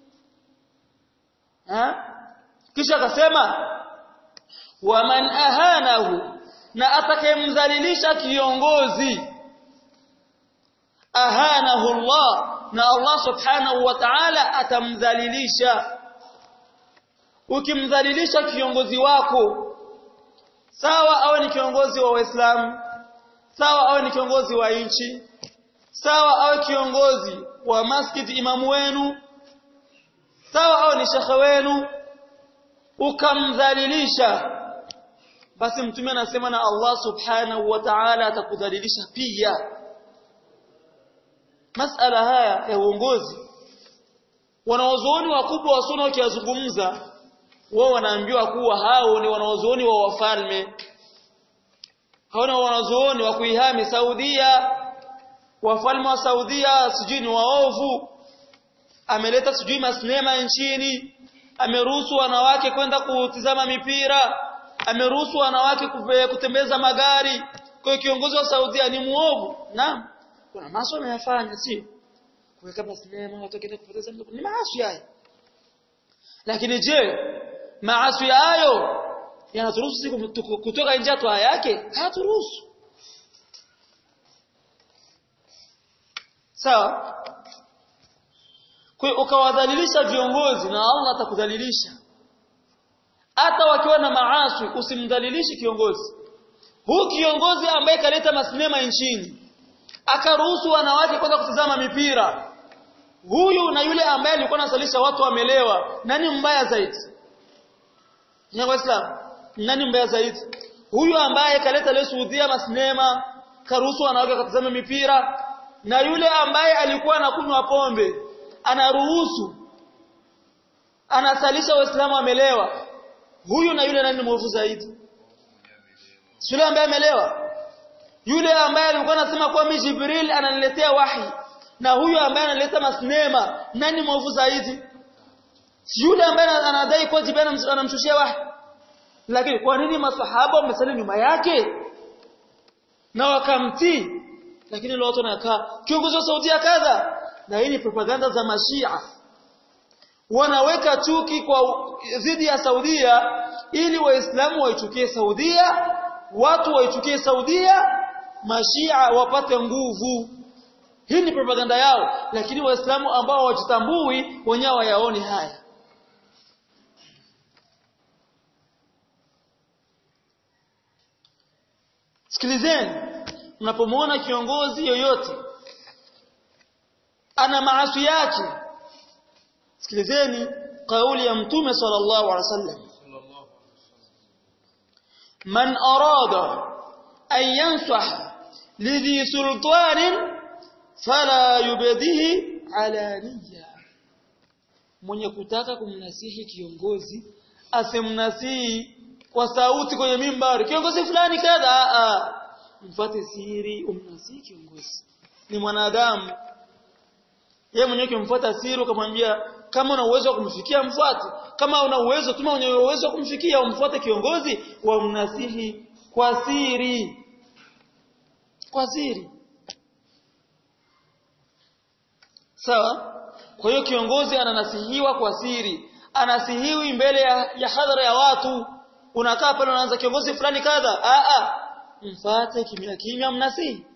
S1: ha kisha akasema waman ahanahu na atakayemdhalilisha kiongozi ahanahu Allah na Allah subhanahu wa ta'ala atamdhalilisha ukimdhalilisha kiongozi wako sawa awe ni kiongozi wa Waislamu sawa awe ni kiongozi wa nchi sawa awe kiongozi wa masjid imamu wenu sawa awe ni shekhe wenu ukamdhalilisha basi mtume anasema na Allah subhanahu wa ta'ala atakudhalilisha pia masala haya ya uongozi wanawazuoni wakubwa wa sunna wakizungumza wao wanaambiwa kuwa hao ni wanawazuoni wa wafalme hao ni wanawazuoni wa kuihami Saudia wafalme wa Saudia sijui ni waovu ameleta sijui masinema nchini ameruhusu wanawake kwenda kutizama mipira ameruhusu wanawake kutembeza magari kwa kiongozi wa Saudia ni muovu naam kuna maasi anayofanya sio kuweka masinema watu kwenda kupoteza muda ni maasi haya lakini je maasi hayo yanaturuhusu kutoka nje ya toa yake haturuhusu sawa kwa ukawadhalilisha viongozi na Allah atakudhalilisha hata wakiwa na maasi usimdhalilishi kiongozi huu kiongozi ambaye kaleta masinema nchini akaruhusu wanawake kwenda kutazama mipira huyu na yule ambaye alikuwa anasalisha watu wamelewa nani mbaya zaidi ni Waislamu nani mbaya zaidi huyu ambaye kaleta leo Saudia masinema karuhusu wanawake kutazama mipira na yule ambaye alikuwa anakunywa pombe anaruhusu anasalisha waislamu amelewa, huyu na yule nani mwovu zaidi? Yule ambaye amelewa. Yule ambaye alikuwa anasema kwa mimi Jibril ananiletea wahi, na huyu ambaye analeta masinema, nani mwovu zaidi? Yule ambaye anadai kwa Jibril anamshushia wahi. Lakini kwa nini masahaba wamesali nyuma yake na wakamtii? Lakini leo watu wanakaa kiongozi wa Saudia kadha, na hii ni propaganda za Mashia. Wanaweka chuki kwa dhidi ya Saudia ili waislamu waichukie Saudia, watu waichukie Saudia, Mashia wapate nguvu. Hii ni propaganda yao, lakini waislamu ambao hawajitambui wenyewe wayaoni haya. Sikilizeni, mnapomwona kiongozi yoyote ana maasi yake, sikilizeni kauli ya Mtume sallallahu alaihi wasallam, man arada an yansah lidhi sultanin fala yubdihi alaniya, mwenye kutaka kumnasihi kiongozi asimnasihi kwa sauti kwenye mimbari, kiongozi fulani kadha, a mfuate siri, umnasihi kiongozi. Ni mwanadamu, yeye mwenyewe kimfuata siri ukamwambia kama una uwezo wa kumfikia mfuate, kama una uwezo tuma mwenye uwezo wa kumfikia umfuate kiongozi, wa mnasihi kwa siri, kwa siri. Sawa? Kwa hiyo kiongozi ananasihiwa kwa siri, anasihiwi mbele ya, ya hadhara ya watu. Unakaa pale unaanza kiongozi fulani kadha, a a mfuate kimya kimya, mnasihi.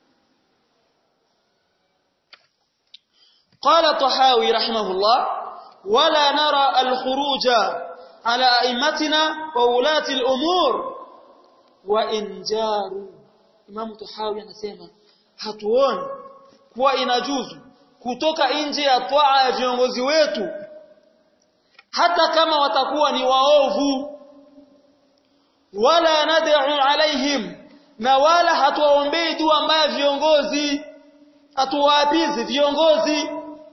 S1: قال طحاوي رحمه الله ولا نرى الخروج على أئمتنا وولاة الأمور وإن جاروا. Imam Tahawi anasema hatuoni kuwa inajuzu kutoka nje ya toa ya viongozi wetu hata kama watakuwa ni waovu, wala nad'u alaihim, na wala hatuwaombei dua mbaya viongozi, hatuwaapizi viongozi,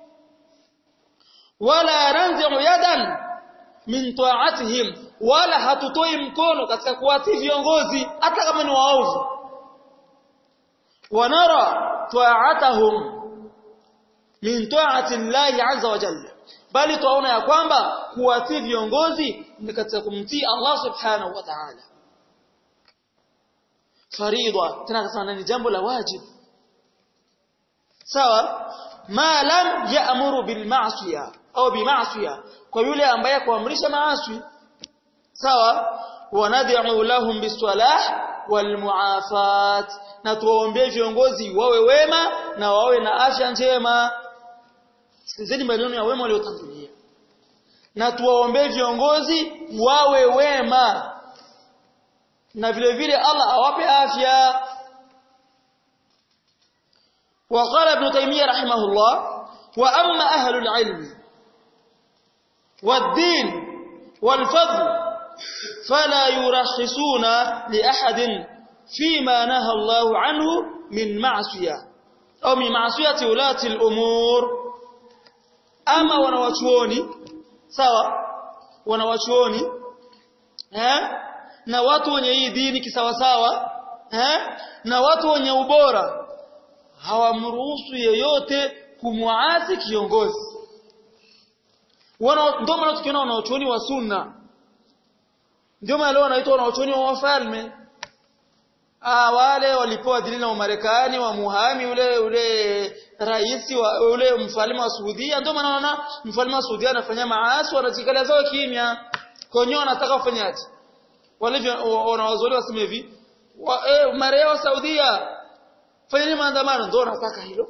S1: wala ranzi'u yadan min ta'atihim, wala hatutoi mkono katika kuwatii viongozi hata kama ni waovu. Wanara ta'atahum min ta'ati Allah azza wa jalla, bali tunaona ya kwamba kuwatii viongozi ni katika kumtii Allah subhanahu wa ta'ala, faridha, tena kasema ni jambo la wajibu. Sawa, ma lam ya'muru bil ma'siyah au bi ma'siyah, kwa yule ambaye kuamrisha maasi. Sawa, wanad'u lahum bis-salah wal mu'afat, na tuwaombee viongozi wawe wema na wawe na afya njema. Sikizeni maneno ya wema waliotangulia, na tuwaombee viongozi wawe wema na vile vile Allah awape afya. وقال ابن تيمية رحمه الله وأما أهل العلم والدين والفضل فلا يرخصون لأحد فيما نهى الله عنه من معصية أو من معصية ولاة الأمور. أما wanawachuoni, sawa, wanawachuoni eh na watu wenye hii dini kisawasawa eh na watu wenye ubora hawamruhusu yeyote kumuasi kiongozi. Wana ndio maana tukiona wanawachuoni wa sunna, ndio maana leo wanaitwa wanawachuoni wa wafalme. Ah, wale walipewa dini na Marekani wa muhami ule ule rais wa ule mfalme wa Saudia, ndio maana wana mfalme wa Saudia anafanya maasi, wanajikalia zao kimya. Kwa hiyo wanataka wafanyaje? Wale wanawazuri waseme hivi, wa, eh Maria wa Saudia fanyeni maandamano, ndio wanataka hilo.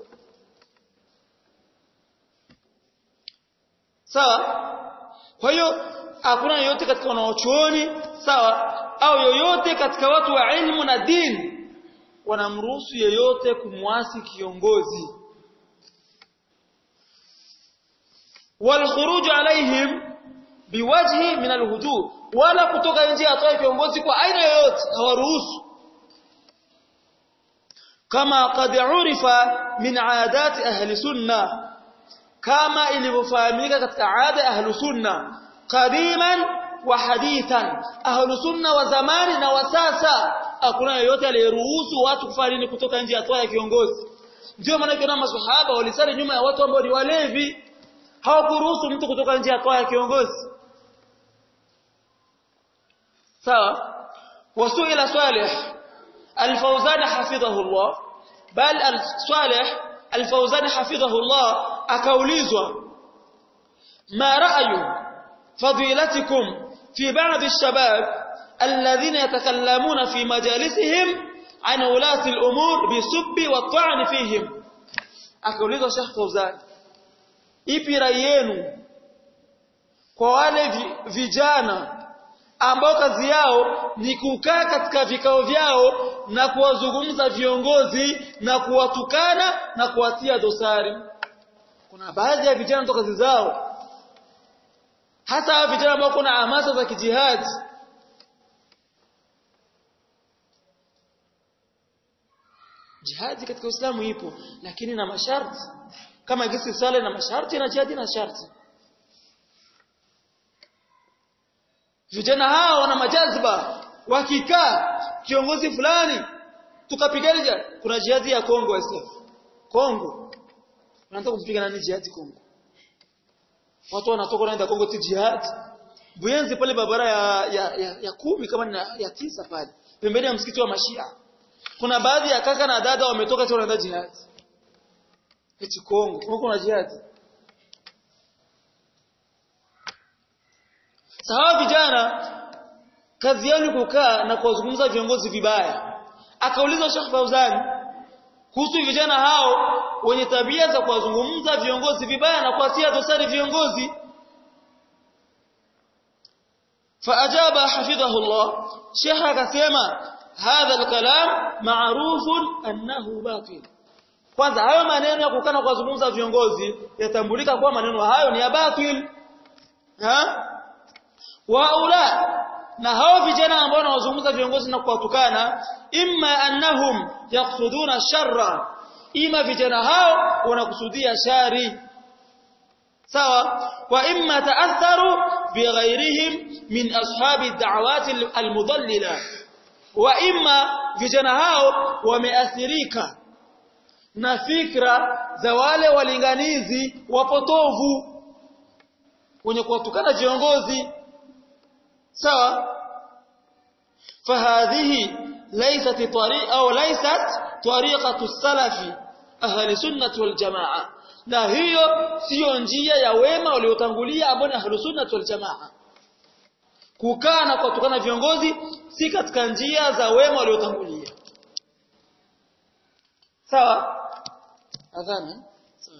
S1: Sawa? Kwa hiyo hakuna yoyote katika wanaochuoni, sawa, au yoyote katika watu wa ilmu na dini wanamruhusu yeyote kumwasi kiongozi. Wal khuruj alaihim biwajhi min alhujur, wala kutoka nje atoe kiongozi kwa aina yoyote hawaruhusu. Kama qad urifa min aadat ahli sunna, kama ilivyofahamika katika ada ahlu sunna qadiman wa hadithan. Ahlu sunna wa zamani na wa sasa hakuna yeyote aliyeruhusu watu kufanya nini kutoka nje ya toa ya kiongozi. Ndio maana kuna maswahaba walisali nyuma ya watu ambao ni walevi, hawakuruhusu mtu kutoka nje ya toa ya kiongozi. sawa. Wasuila Salih Al-Fawzan hafidhahu Allah, bal Salih Al-Fawzan hafidhahu Allah akaulizwa, ma ra'yu fadilatikum fi ba'd ash-shabab alladhina yatakallamuna fi majalisihim an ulati al-umur bisubbi wa ta'n fihim. Akaulizwa Sheikh Fawzan, ipi rai yenu kwa wale vijana ambao kazi yao ni kukaa katika vikao vyao na kuwazungumza viongozi na kuwatukana na kuwatia dosari? Kuna baadhi ya vijana toka kazi zao, hata vijana ambao kuna hamasa za kijihad, jihadi katika Uislamu ipo lakini na masharti, kama gisi sala na masharti na jihadi na sharti. Vijana hao wana majazba, wakikaa kiongozi fulani tukapigana, kuna jihadi ya Kongo S F Kongo, wanataka kupigana ni jihadi Kongo, watu wanatoka naenda Kongo ti jihad. Buyenzi pale barabara ya ya, ya, ya kumi kama na ya tisa pale pembeni ya msikiti wa Mashia, kuna baadhi ya kaka na dada wametoka tu wanaenda jihad eti Kongo. Kongo kuna jihad. Sawa, vijana kazi yao ni kukaa na kuwazungumza viongozi vibaya. Akaulizwa Sheikh Fawzan kuhusu vijana hao wenye tabia za kuwazungumza viongozi vibaya na kuatia dosari viongozi. Faajaba hafidhahu Allah, Sheikh akasema hadha alkalam ma'rufun annahu batil. Kwanza hayo maneno ya kukana kuwazungumza viongozi yatambulika kwa maneno hayo ni ya batil. Ha? Waula, na hao vijana ambao wanazungumza viongozi na kuwatukana, imma annahum yaqsuduna sharra, ima vijana hao wanakusudia shari, sawa. Wa imma ta'atharu bighayrihim min ashabi ad-da'awat al-mudallila, wa imma vijana hao wameathirika na fikra za wale walinganizi wapotovu wenye kuwatukana viongozi, sawa. Fahadhihi laysat tariqa au laysat tariqatu salafi ahli sunnah wal jamaa, na hiyo sio njia ya wema waliotangulia ambao ni ahli sunnah wal jamaa. Kukaa na kutukana viongozi si katika njia za wema waliotangulia, sawa. Adhana sawa.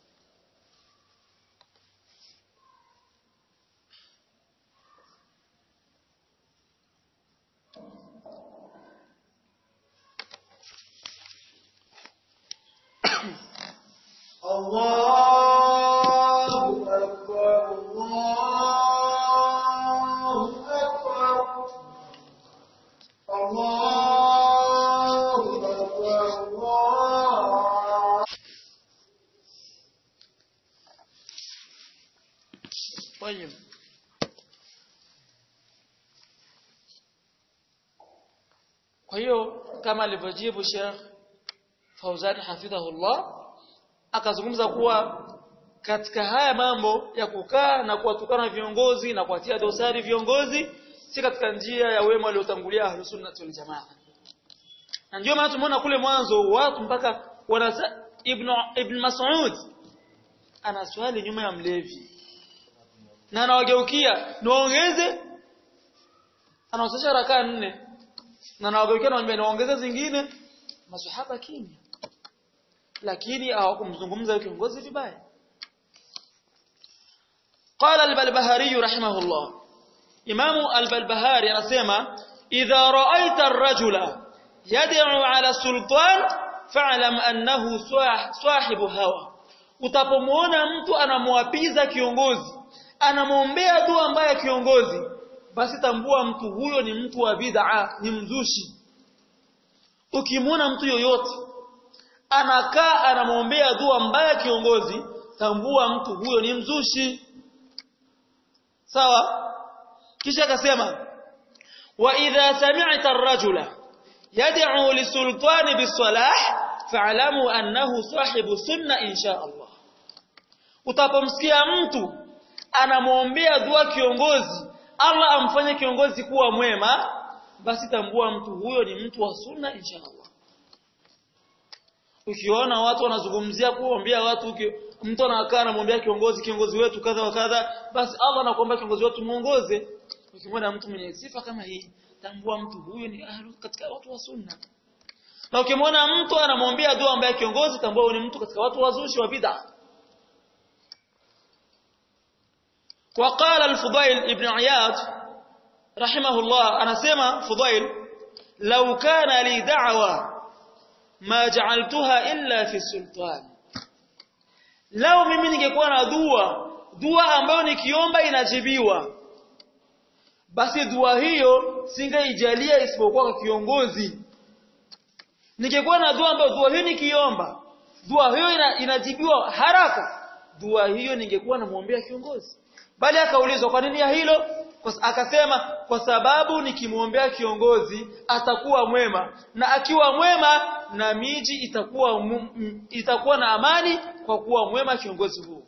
S2: Allahu akbar, Allahu akbar, Allahu akbar, Allah.
S1: Tayeb, kwa hiyo kama alivyojibu Sheikh Fawzan hafidhahullah, akazungumza kuwa katika haya mambo ya kukaa na kuwatukana viongozi na kuatia dosari viongozi si katika njia ya wema waliotangulia ahlus sunnah wal jamaa. Na ndio maana tumeona kule mwanzo watu mpaka wana Ibn Ibn Mas'ud ana swali nyuma ya mlevi na anawageukia niwaongeze, anaosesha rakaa nne na anawageukia anamwambia niwaongeze zingine, maswahaba kimya, lakini hawakumzungumza kiongozi vibaya. Qala al-Balbahari rahimahullah, Imam al-Balbahari anasema idha ra'aita ar-rajula yad'u 'ala sultan fa'lam annahu sahibu hawa. Utapomuona mtu anamwapiza kiongozi, anamwombea dua mbaya kiongozi, basi tambua mtu huyo ni mtu wa bid'a, ni mzushi. Ukimuona mtu yoyote anakaa anamwombea dua mbaya kiongozi, tambua mtu huyo ni mzushi. Sawa? Kisha akasema wa idha sami'ta ar-rajula yad'u lisultani bis-salah fa'lamu annahu sahibu sunna insha Allah. Utapomsikia mtu anamwombea dua kiongozi Allah amfanye kiongozi kuwa mwema, basi tambua mtu huyo ni mtu wa sunna insha Allah. Ukiona watu wanazungumzia kuombea watu, mtu anakaa anamwombea kiongozi, kiongozi wetu kadha wa kadha, basi Allah anakuomba kiongozi wetu muongoze. Ukimwona mtu mwenye sifa kama hii, tambua mtu huyo ni ahlu katika watu wa sunna. Na ukimwona mtu anamwombea dua ambaye kiongozi, tambua huyo ni mtu katika watu wazushi wa bid'ah. وقال الفضيل ابن عياض رحمه الله anasema Fudail, law kana li da'wa ma ja'altuha illa fi sultan. Lao mimi ningekuwa na dua, dua ambayo nikiomba inajibiwa, basi dua hiyo singeijalia isipokuwa kwa kiongozi. Ningekuwa na dua ambayo dua hiyo nikiomba, dua hiyo ina, inajibiwa haraka, dua hiyo ningekuwa namuombea kiongozi. Bali akaulizwa kwa nini ya hilo? Kwa akasema kwa sababu nikimuombea kiongozi atakuwa mwema, na akiwa mwema na miji itakuwa m, itakuwa na amani kwa kuwa mwema kiongozi huo.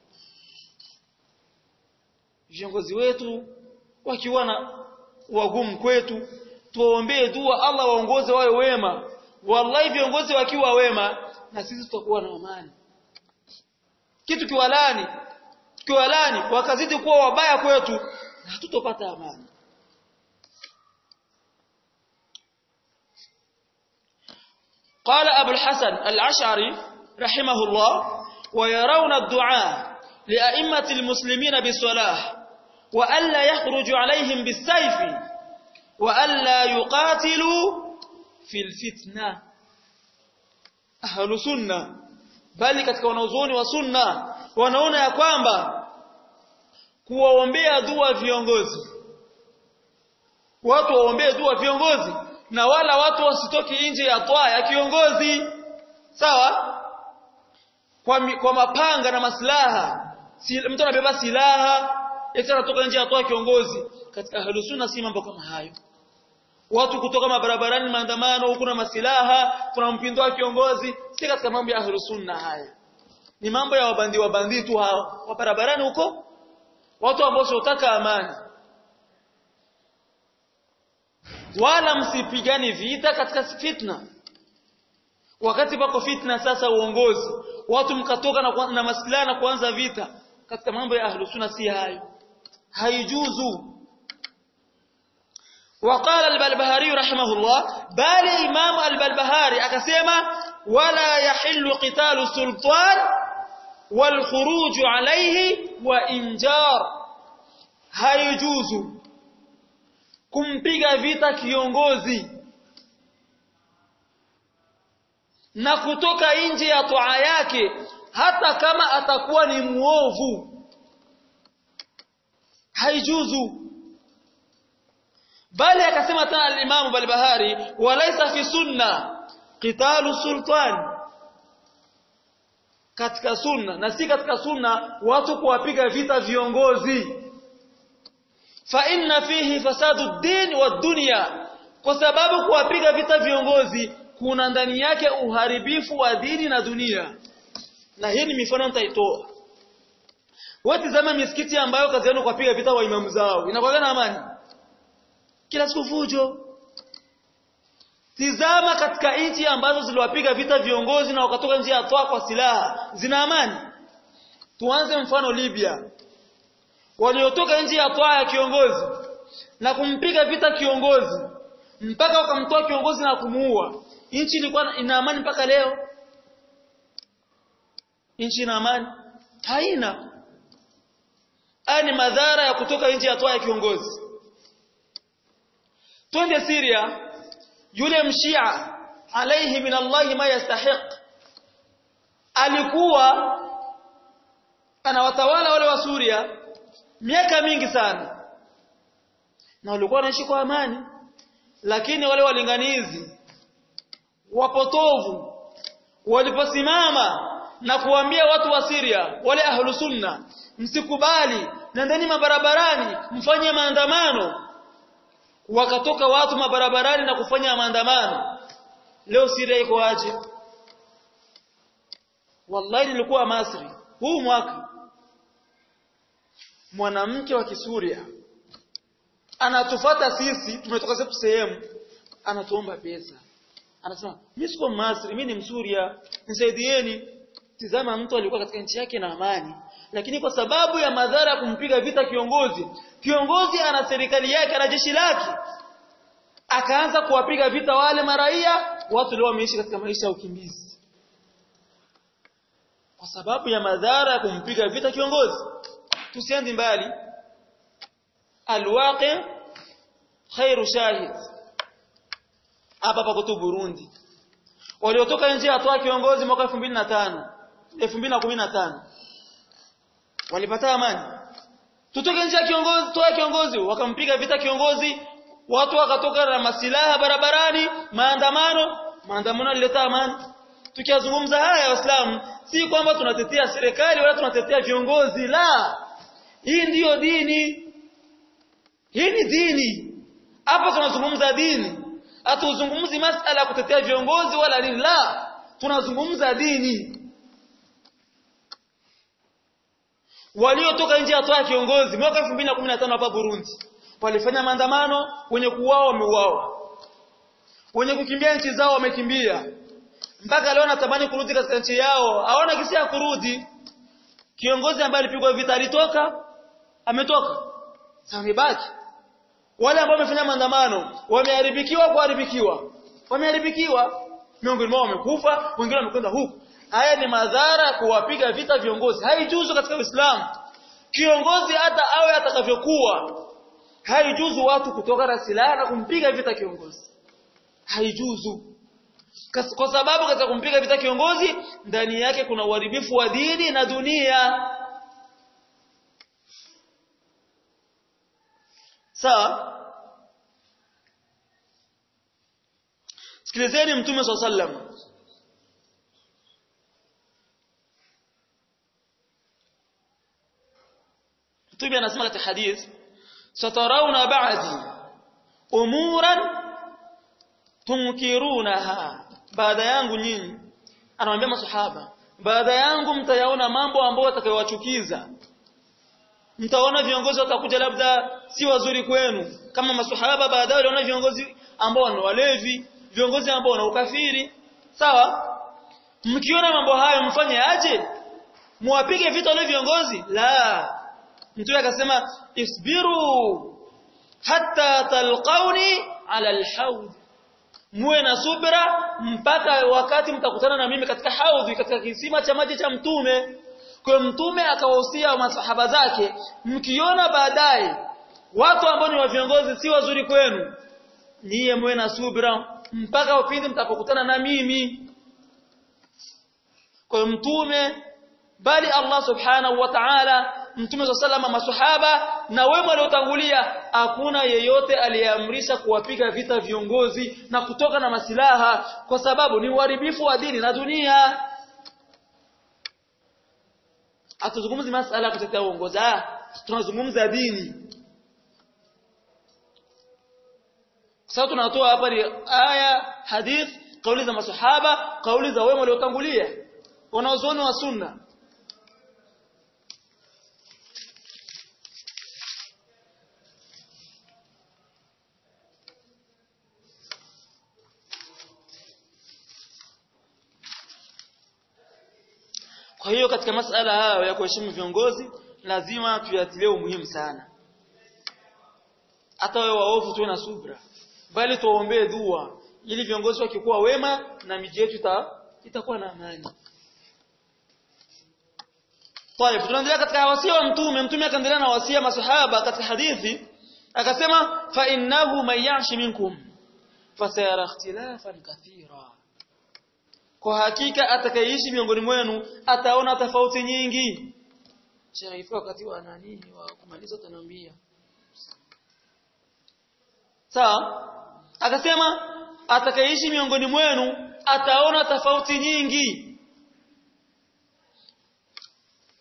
S1: Viongozi wetu wakiwa na wagumu kwetu, tuombee dua Allah waongoze wawe wema. Wallahi viongozi wakiwa wema na sisi tutakuwa na amani. Kitu kiwalani kiwalani wakazidi kuwa wabaya kwetu na hatutopata amani. قال أبو الحسن الأشعري رحمه الله ويرون الدعاء لأئمة المسلمين بالصلاح وألا يخرج عليهم بالسيف وألا يقاتلوا في الفتنة. أهل سنة bali katika wanazuoni wa sunna wanaona ya kwamba kuwaombea dua viongozi, watu waombee dua viongozi, na wala watu wasitoki nje ya toa ya kiongozi, sawa, kwa, kwa mapanga na maslaha. Si, mtu anabeba silaha eti anatoka nje ya toa ya kiongozi. Katika ahlus sunna si mambo kama hayo. Watu kutoka mabarabarani maandamano huku na masilaha tunampindua kiongozi, si katika mambo ya ahlus sunna haya. Ni mambo ya wabandi wabandi tu hao wa barabarani huko, watu ambao wanataka amani. Wala msipigani vita katika fitna. Wakati pako fitna sasa uongozi, watu mkatoka na, na masilaha na kuanza vita, katika mambo ya ahlus sunna si hayo, haijuzu. وقال البلبهاري رحمه الله بل امام البلبهاري akasema wala yahillu qitalu sultan wal khuruj alayhi wa injar, haijuzu kumpiga vita kiongozi na kutoka nje ya toa yake hata kama atakuwa ni muovu, haijuzu. Bali akasema tena al-Imam al-Barbahari walaysa fi sunna qitalu sultan, katika sunna na si katika sunna watu kuwapiga vita viongozi. Fa inna fihi fasadu ad-din wad-dunya, kwa sababu kuwapiga vita viongozi kuna ndani yake uharibifu wa dini na dunia. Na hii ni mifano nitaitoa. Wote zama misikiti ambayo kazi yao kuwapiga vita wa imamu zao inakuwa na amani kila siku fujo. Tizama katika nchi ambazo ziliwapiga vita viongozi na wakatoka nje ya toa kwa silaha, zina amani. Tuanze mfano Libya. Waliotoka nje ya toa ya kiongozi na kumpiga vita kiongozi mpaka wakamtoa kiongozi na kumuua, nchi ilikuwa ina amani mpaka leo? Nchi ina amani? Haina. Ani madhara ya kutoka nje ya toa ya kiongozi. Twende Syria, yule mshia alayhi min Allah ma yastahiq alikuwa anawatawala wale wa Syria miaka mingi sana na walikuwa wanaishi kwa amani, lakini wale walinganizi wapotovu waliposimama na kuambia watu wa Syria wale ahlu sunna, msikubali, nendeni mabarabarani mfanye maandamano. Wakatoka watu mabarabarani na kufanya maandamano. Leo Syria iko aje? Wallahi nilikuwa Masri huu mwaka, mwanamke wa Kisuria anatufuata sisi, tumetoka zetu sehemu, anatuomba pesa. Anasema, "Mimi siko Masri, mimi ni Msuria, nisaidieni." Tizama, mtu alikuwa katika nchi yake na amani, lakini kwa sababu ya madhara ya kumpiga vita kiongozi, kiongozi ana serikali yake, ana jeshi lake, akaanza kuwapiga vita wale maraia, watu leo wameishi katika maisha ya ukimbizi kwa sababu ya madhara ya kumpiga vita kiongozi. Tusiende mbali, alwaqi khairu shahid. Hapa pako tu Burundi, waliotoka nje atoa kiongozi mwaka elfu mbili na tano elfu mbili na kumi na tano walipata amani. Tutoke nje kiongozi, toa kiongozi, wakampiga vita kiongozi, watu wakatoka na masilaha barabarani, maandamano, maandamano yalileta amani. Tukiazungumza haya Waislamu, si kwamba tunatetea serikali wala tunatetea viongozi, la. Hii ndiyo dini. Hii ni dini. Hapa tunazungumza dini. Hatuzungumzi masala ya kutetea viongozi wala nini, la. Tunazungumza dini. Waliotoka nje atoa kiongozi mwaka elfu mbili na kumi na tano hapa Burundi walifanya maandamano, wenye kuuawa wameuawa, wenye kukimbia nchi zao wamekimbia, mpaka leo natamani kurudi katika nchi yao, haona kisi ya kurudi. Kiongozi ambaye alipigwa vita alitoka, ametoka, sasa amebaki wale ambao wamefanya maandamano, wameharibikiwa kuharibikiwa, wameharibikiwa, miongoni mwao wamekufa, wengine wamekwenda huku. Haya ni madhara kuwapiga vita viongozi. Haijuzu katika Uislamu. Kiongozi hata awe atakavyokuwa, haijuzu watu kutoka na silaha na kumpiga vita kiongozi. Haijuzu. Kwa sababu katika kumpiga vita kiongozi ndani yake kuna uharibifu wa dini na dunia. Sawa? Sikilizeni Mtume sallallahu alaihi wasallam. Mtume anasema katika hadith, "Satarawna ba'di umuran tunkirunaha." Baada yangu nyinyi, anawaambia masahaba, baada yangu mtayaona mambo ambayo yatakayowachukiza. Mtaona viongozi watakuja labda si wazuri kwenu, kama masahaba baadaye waliona viongozi ambao ni walevi, viongozi ambao wana ukafiri. Sawa? Mkiona mambo hayo mfanye aje? Muwapige vita wale viongozi? La. Mtume akasema, "Isbiru hatta talqauni ala alhawd." Muwe na subra mpaka wakati mtakutana na mimi katika haudhi, katika kisima cha maji cha Mtume. Kwa Mtume akawahusia masahaba zake, mkiona baadaye watu ambao ni wa viongozi si wazuri kwenu, niye muwe na subra mpaka upindi mtakapokutana na mimi. Kwa Mtume, bali Allah subhanahu wa ta'ala, Mtume sallallahu alaihi masahaba na wema waliotangulia, hakuna yeyote aliyeamrisha kuwapiga vita viongozi na kutoka na masilaha, kwa sababu ni uharibifu wa dini na dunia. Hatuzungumzi masala kutetea uongozi, tunazungumza dini. Sasa tunatoa hapa ni aya, hadith, kauli za masahaba, kauli za wema waliotangulia, wanazuoni wa sunna. Kwa hiyo katika masala hayo ya kuheshimu viongozi lazima tuyatilie umuhimu sana. Hata wewe waovu tuwe na subra, bali tuombee dua ili viongozi wakikuwa wema na miji yetu ita, itakuwa na amani. Tayeb, tunaendelea katika wasia wa Mtume. Mtume akaendelea na wasia masahaba katika hadithi, akasema, "Fa innahu man yashi minkum fasayara ikhtilafan kathira." Kwa hakika atakayeishi miongoni mwenu ataona tofauti nyingi. Sharifu wakati wa nani wa kumaliza tanambia. Sawa? Akasema atakayeishi miongoni mwenu ataona tofauti nyingi.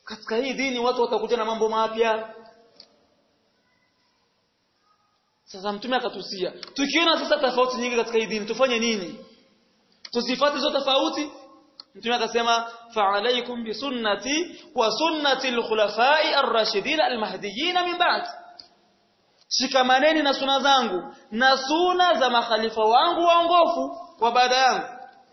S1: katika hii dini watu watakuja na mambo mapya. Sasa mtume akatusia, tukiona sasa tofauti nyingi katika hii dini tufanye nini? Tusifuate hizo tofauti? Mtume akasema fa'alaykum bi sunnati wa sunnati al-khulafa'i ar-rashidin al-mahdiyyin min ba'd. Shikamaneni na sunna zangu na sunna za makhalifa wangu waongofu wa baada yangu.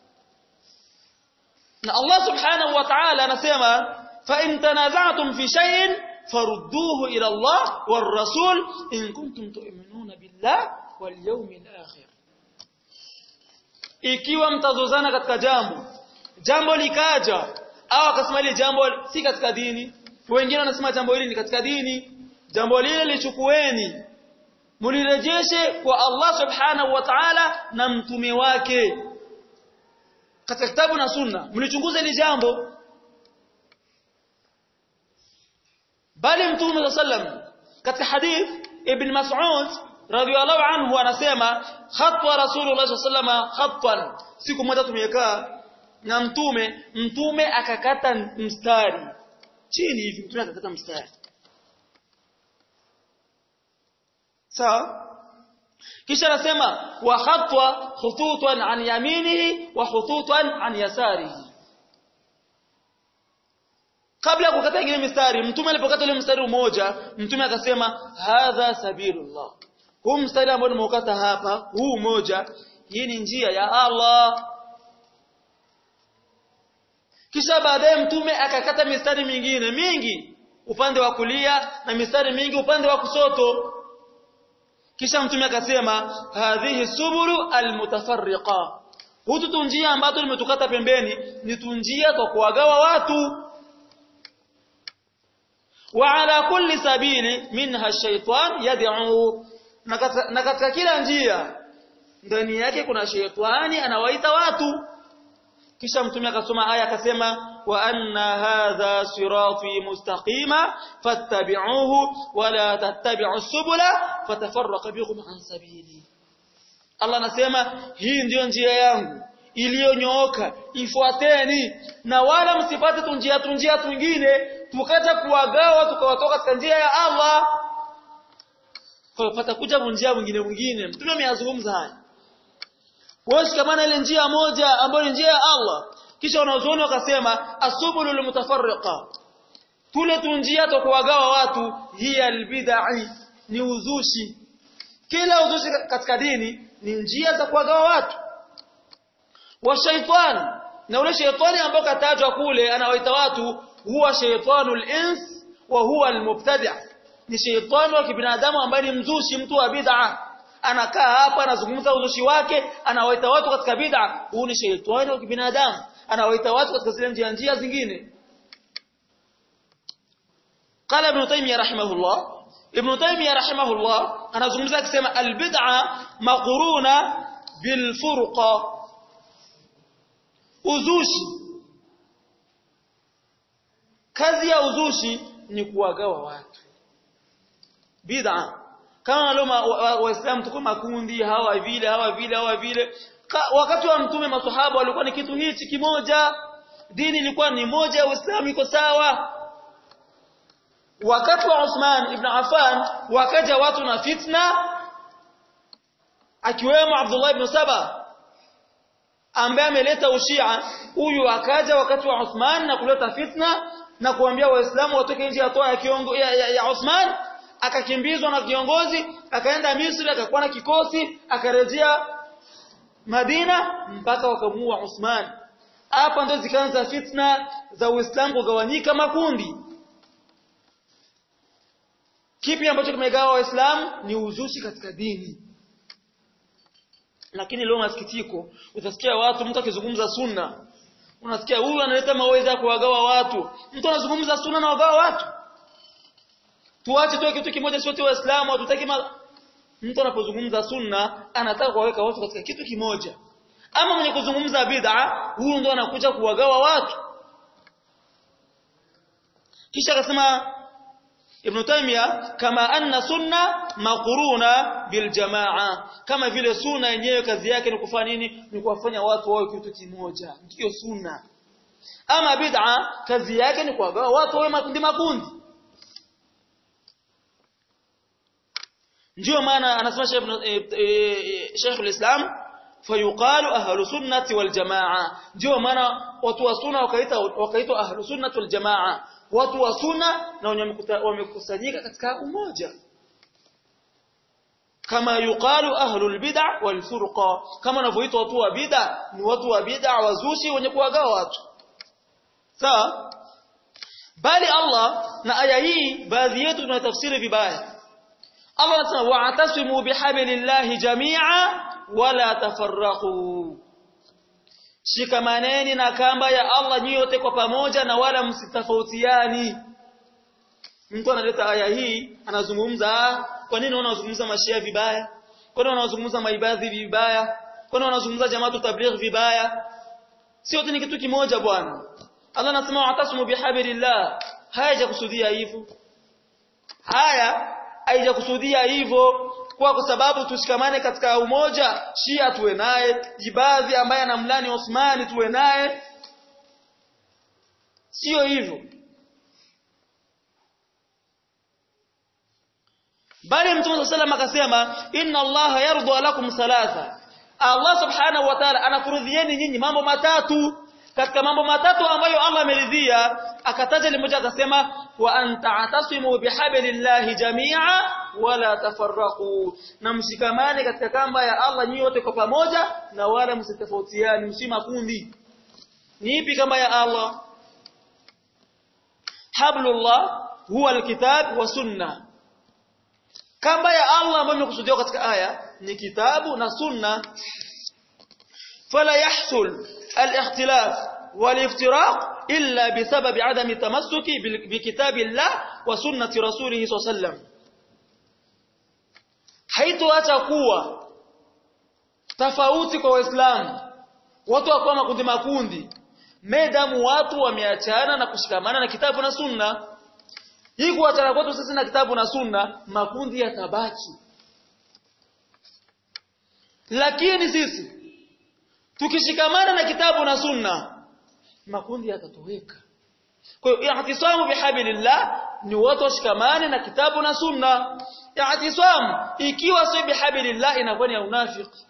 S1: Na Allah subhanahu wa ta'ala anasema fa in tanaza'tum fi shay'in farudduhu ila Allah war rasul in kuntum tu'minuna billah wal yawmil akhir. Ikiwa mtazozana katika jambo, jambo likaja au akasema ile jambo si katika dini, wengine wanasema jambo hili ni katika dini, jambo lile lichukueni mulirejeshe kwa Allah subhanahu wa ta'ala na mtume wake katika kitabu na sunna, mlichunguze ile jambo. Bali mtume sallam katika hadith ibn Mas'ud radhiyallahu anhu anasema khatwa rasulullah sallallahu khatwan, siku moja tumekaa na mtume mtume akakata mstari chini hivi, mtume akakata mstari sawa. Kisha anasema wa khatwa khututan an yaminihi wa khututan an yasarihi. Kabla ya kukata ile mstari, mtume alipokata ile mstari mmoja, mtume akasema hadha sabilullah, huu mstari ambao nimeukata hapa, huu mmoja, hii ni njia ya Allah. Kisha baadaye mtume akakata mistari mingine mingi upande wa kulia na mistari mingi upande wa kushoto. Kisha mtume akasema hadhihi subulu almutafarriqa, hutu tunjia ambazo nimetukata pembeni ni tunjia za kuwagawa watu. Wa ala kulli sabili minha ash-shaytan yad'u, na katika kila njia ndani yake kuna shaytani anawaita watu. Kisha mtume akasoma aya akasema wa anna hadha sirati mustaqima fattabi'uhu wa la tattabi'us subula fatafarraqa bikum an sabili. Allah anasema hii ndiyo njia yangu iliyonyooka, ifuateni, na wala msipate tunjia tunjia twingine tukaja kuwagawa tukawatoka katika njia ya Allah. Kwa patakuja njia nyingine nyingine. Mtume ameyazungumza haya. Wewe kama ile njia moja ambayo ni njia ya Allah, kisha wanazuoni wakasema asubulul mutafarriqa, tule tunjia za kuwagawa watu, hiya albid'i, ni uzushi. Kila uzushi katika dini ni njia za kuwagawa watu. Wa shaytan, na ule shaytani ambao katajwa kule anawaita watu, huwa shaytanul ins wa huwa almubtadi', ni shaytani wa kibinadamu ambaye ni mzushi, mtu wa bid'a. Anakaa hapa anazungumza uzushi wake, anawaita watu katika bid'a. Huyu ni shaytani wa kibinadamu, anawaita watu katika zile njia njia zingine. Qala Ibn Taymiyyah rahimahullah, Ibn Taymiyyah rahimahullah anazungumza akisema albid'a maqruna bilfurqa, uzushi, kazi ya uzushi ni kuwagawa watu. Bid'a kama leo waislamu tuko makundi, hawa vile hawa vile hawa vile. Wakati wa mtume maswahaba walikuwa ni kitu hichi kimoja, dini ilikuwa ni moja, uislamu iko sawa. Wakati wa Uthman ibn Affan wakaja watu na fitna, akiwemo Abdullah ibn Saba ambaye ameleta ushia. Huyu akaja wakati wa Uthman na kuleta fitna na kuambia waislamu watoke nje ya toa ya kiongo ya, ya, ya Uthman. Akakimbizwa na viongozi, akaenda Misri, akakuwa na kikosi, akarejea Madina mpaka wakamuua Uthman. Hapa ndo zikaanza fitna za Uislamu kugawanyika makundi. Kipi ambacho kimegawa Waislamu? Ni uzushi katika dini. Lakini leo masikitiko, utasikia watu, mtu akizungumza sunna, unasikia huyu analeta mawaidha kuwagawa watu. Mtu anazungumza sunna na wagawa watu. Tuache tu kitu kimoja, sote Waislamu hatutaki ma... Mtu anapozungumza sunna anataka kuwaweka watu katika kitu kimoja. Ama mwenye kuzungumza bid'a, huyu ndo anakuja kuwagawa watu. Kisha akasema Ibn Taymiyyah kama anna sunna maqruna bil jamaa, kama vile sunna yenyewe kazi yake ni kufanya nini? Ni kuwafanya watu wawe kitu kimoja. Ndio sunna. ama bid'a kazi yake ni kuwagawa watu wawe makundi makundi. Ndio maana anasema Sheikh al-Islam fayuqalu ahlu sunnati wal jamaa. Ndio maana watu wa sunna wakaita wakaitwa ahlu sunnati wal jamaa, watu wa sunna na wamekusanyika katika umoja. Kama yuqalu ahlu al-bid'a wal furqa, kama wanavyoitwa watu wa bid'a ni watu wa bid'a wazushi wenye kuwagawa watu. Sawa? Bali Allah na aya hii baadhi yetu tunatafsiri vibaya. Allah anasema wa'tasimu bihablillahi jami'a wala tafarraqu. Shikamaneni na kamba ya Allah nyote kwa pamoja na wala msitofautiani. Mtu analeta aya hii anazungumza kwa nini wanazungumza mashia vibaya? Kwa nini wanazungumza maibadhi vibaya? Kwa nini wanazungumza jamaa tabligh vibaya? Sio ni kitu kimoja bwana. Allah anasema wa'tasimu bihablillah. Haja kusudia hivyo. Haya haijakusudia hivyo kwa sababu tushikamane katika umoja, Shia tuwe naye, Ibadhi ambaye anamlani Uthmani tuwe naye. Sio hivyo. Bali Mtume sallallahu alayhi wasallam akasema inna Allah yarda lakum thalatha. Allah subhanahu wa ta'ala anakurudhieni nyinyi mambo matatu. Katika mambo matatu ambayo Allah ameridhia akataja limoja akasema wa anta'tasimu bihablillahi jami'a wala tafarraqu, na mshikamane katika kamba ya Allah nyinyi wote kwa pamoja na wala msitofautiane, msimakundi. Ni ipi kamba ya Allah? Hablullah huwa alkitab wa sunna. Kamba ya Allah ambayo imekusudiwa katika aya ni kitabu na sunna. Fala yahsul al-ikhtilaf wal-iftiraq illa bisabab adami tamassuki bi kitabillah wa sunnati rasulih sallallahu alayhi wasallam. Haitoacha kuwa tofauti kwa Waislamu, watu wako makundi makundi, medamu watu wameachana na kushikamana na kitabu na sunna. Hii kuachana kwetu sisi na kitabu na sunna, makundi yatabaki. Lakini sisi tukishikamana na kitabu na sunna, makundi yatatoweka. Kwa hiyo i'tisamu bihablillah ni watu washikamane na kitabu na sunna. I'tisam ikiwa si bihablillah inakuwa ni unafiki.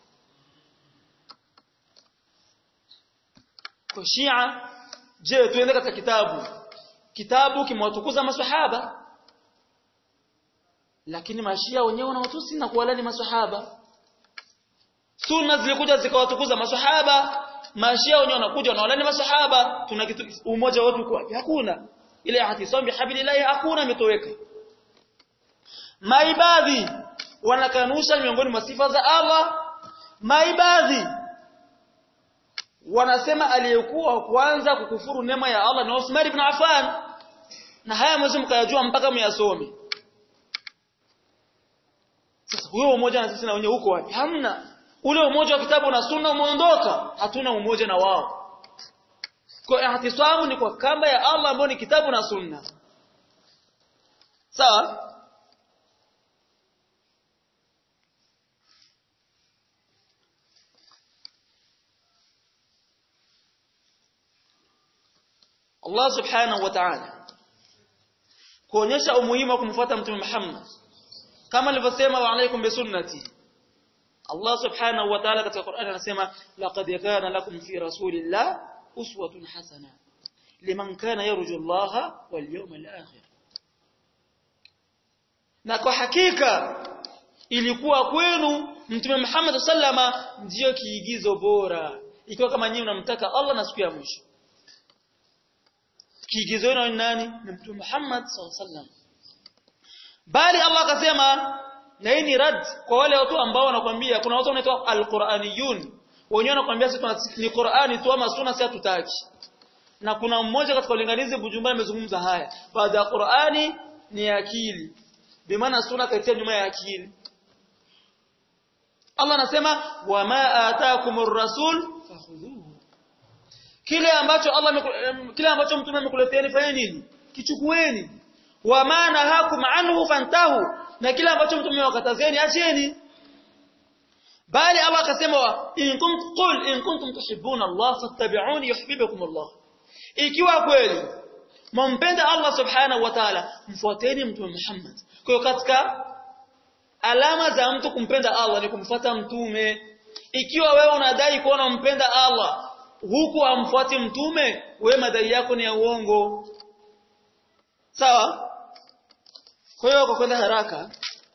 S1: Kwa Shia, je, tuende katika kitabu. Kitabu kimewatukuza maswahaba. Lakini mashia wenyewe wanawatusi na kuwalani maswahaba. Sunna zilikuja zikawatukuza maswahaba, mashia wenyewe wanakuja wanawalani maswahaba. Tuna kitu umoja wetu kwa hakuna. Ile i'tisam bihablillah hakuna, imetoweka. Maibadhi wanakanusha miongoni mwa sifa za Allah. Maibadhi wanasema aliyekuwa kwanza kukufuru neema ya Allah ni Uthman ibn Affan, na haya mwezi mkayajua mpaka myasome. Sasa huyo umoja na sisi na wenyewe huko wapi? Hamna. Ule umoja wa kitabu na sunna umeondoka, hatuna umoja na wao. Kwa ihtisamu ni kwa kamba ya Allah ambayo ni kitabu na sunna. Sawa? Allah subhanahu wa ta'ala kuonyesha umuhimu wa kumfuata Mtume Muhammad kama alivyosema wa alaykum bi sunnati. Allah subhanahu wa ta'ala katika Qur'an anasema laqad kana lakum fi rasulillah uswatun hasana liman kana yarju Allah wal yawmal akhir. Na kwa hakika ilikuwa kwenu Mtume Muhammad sallama ndiyo kiigizo bora ikiwa kama nyinyi mnamtaka Allah na siku ya mwisho. Kiigizo ni nani? Ni Mtume Muhammad sallallahu alaihi wasallam. Bali Allah akasema, na hii ni rad kwa wale watu ambao wanakuambia, kuna watu wanaitwa al-Qur'aniyun, wenyewe wanakuambia sisi ni Qur'ani tu ama sunna si hatutaki. Na kuna mmoja katika ulinganizi Bujumbura amezungumza haya, baada ya Qur'ani ni akili, bi maana sunna kaitia nyuma ya akili. Allah anasema wama ataakumur rasul fakhudhuhu. Kile ambacho Allah kile ambacho mtume amekuleteeni fanyeni nini? Kichukueni. Wama nahakum anhu fantahu. Na kile ambacho mtume wakatazeni acheni. Bali Allah akasema in kuntum qul in kuntum tuhibbuna Allah fattabi'uni yuhibbukum Allah. ikiwa kweli mumpenda Allah subhanahu wa ta'ala mfuateni mtume Muhammad. Kwa hiyo katika alama za mtu kumpenda Allah ni kumfuata mtume. Ikiwa wewe unadai kuwa unampenda Allah huku hamfuati mtume, wewe madai yako ni ya uongo. Sawa? Kwa hiyo kwa kwenda haraka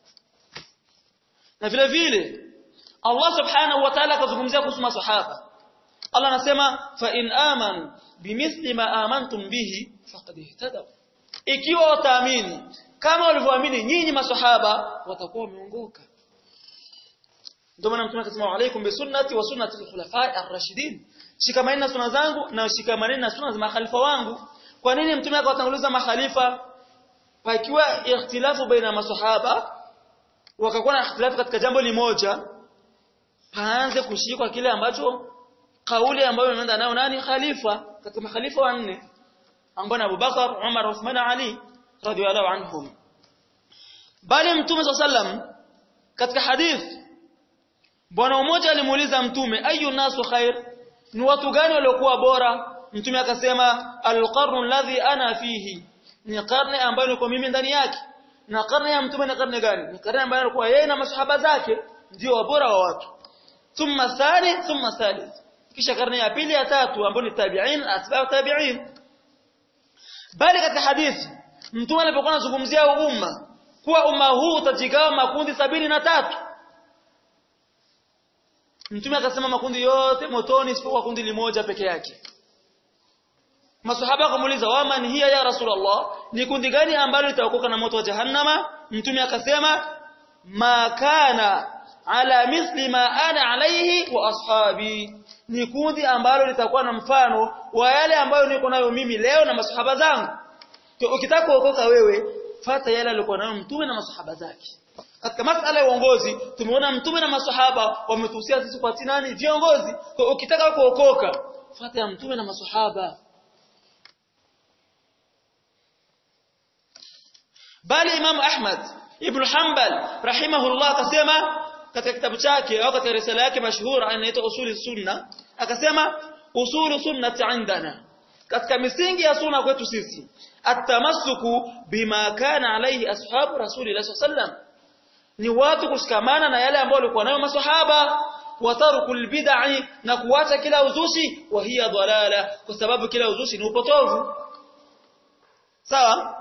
S1: na vile vile Allah subhanahu wa ta'ala kazungumzia kuhusu maswahaba. Allah anasema fa in amanu bimithli ma amantum bihi faqad ihtadaw. Ikiwa wataamini kama walivyoamini nyinyi maswahaba watakuwa wameongoka. Ndio maana mtume akasema alaykum bi sunnati wa sunnati al-khulafa'i ar-rashidin. Shikamaneni na sunna zangu na shikamaneni na sunna za makhalifa wangu. Kwa nini mtume akawatanguliza makhalifa? Pakiwa ikhtilafu baina maswahaba wakakuwa na ikhtilafu katika jambo limoja, paanze kushikwa kile ambacho kauli ambayo imeenda nayo nani khalifa katika makhalifa wanne ambao ni Abu Bakar, Umar, Uthman, Ali radhiyallahu anhum. Bali mtume sallam katika hadith bwana mmoja alimuuliza mtume ayu nasu khair, ni watu gani waliokuwa bora? Mtume akasema al-qarnu alladhi ana fihi, ni karne ambayo niko mimi ndani yake. Na karne ya mtume ni karne gani? Ni karne ambayo alikuwa yeye na masahaba zake ndio wabora wa watu. Thumma thani thumma thalith, kisha karne ya pili ya tatu ambao ni tabi'in atba'u tabi'in. Bali katika hadithi mtume alipokuwa anazungumzia umma kuwa umma huu utajigawa makundi sabini na tatu, mtume akasema makundi yote motoni isipokuwa kundi limoja peke yake. Masahaba wakamuuliza waman hiya ya Rasulullah, ni kundi gani ambalo litaokoka na moto wa jahannama? Mtume akasema ma kana ala mithli ma ana alayhi wa ashabi, ni kundi ambalo litakuwa na mfano wa yale ambayo niko nayo mimi leo na masahaba zangu. Kwa ukitaka kuokoka wewe fuata yale alikuwa nayo mtume na masahaba zake. Katika masala ya uongozi tumeona mtume na masahaba wametuhusia sisi kwa nani viongozi. Kwa ukitaka kuokoka fuata ya mtume na masahaba. Bali Imam Ahmad ibn Hanbal rahimahullah akasema katika kitabu chake au katika risala yake mashuhura inaitwa Usuli Sunna, akasema usulu sunnati indana, katika misingi ya sunna kwetu sisi atamassuku bima kana alayhi ashabu rasulillah sallallahu alayhi wasallam, ni watu kushikamana na yale ambayo walikuwa nayo maswahaba, watarukul bid'i, na kuacha kila uzushi, wa hiya dhalala, kwa sababu kila uzushi ni upotovu. Sawa?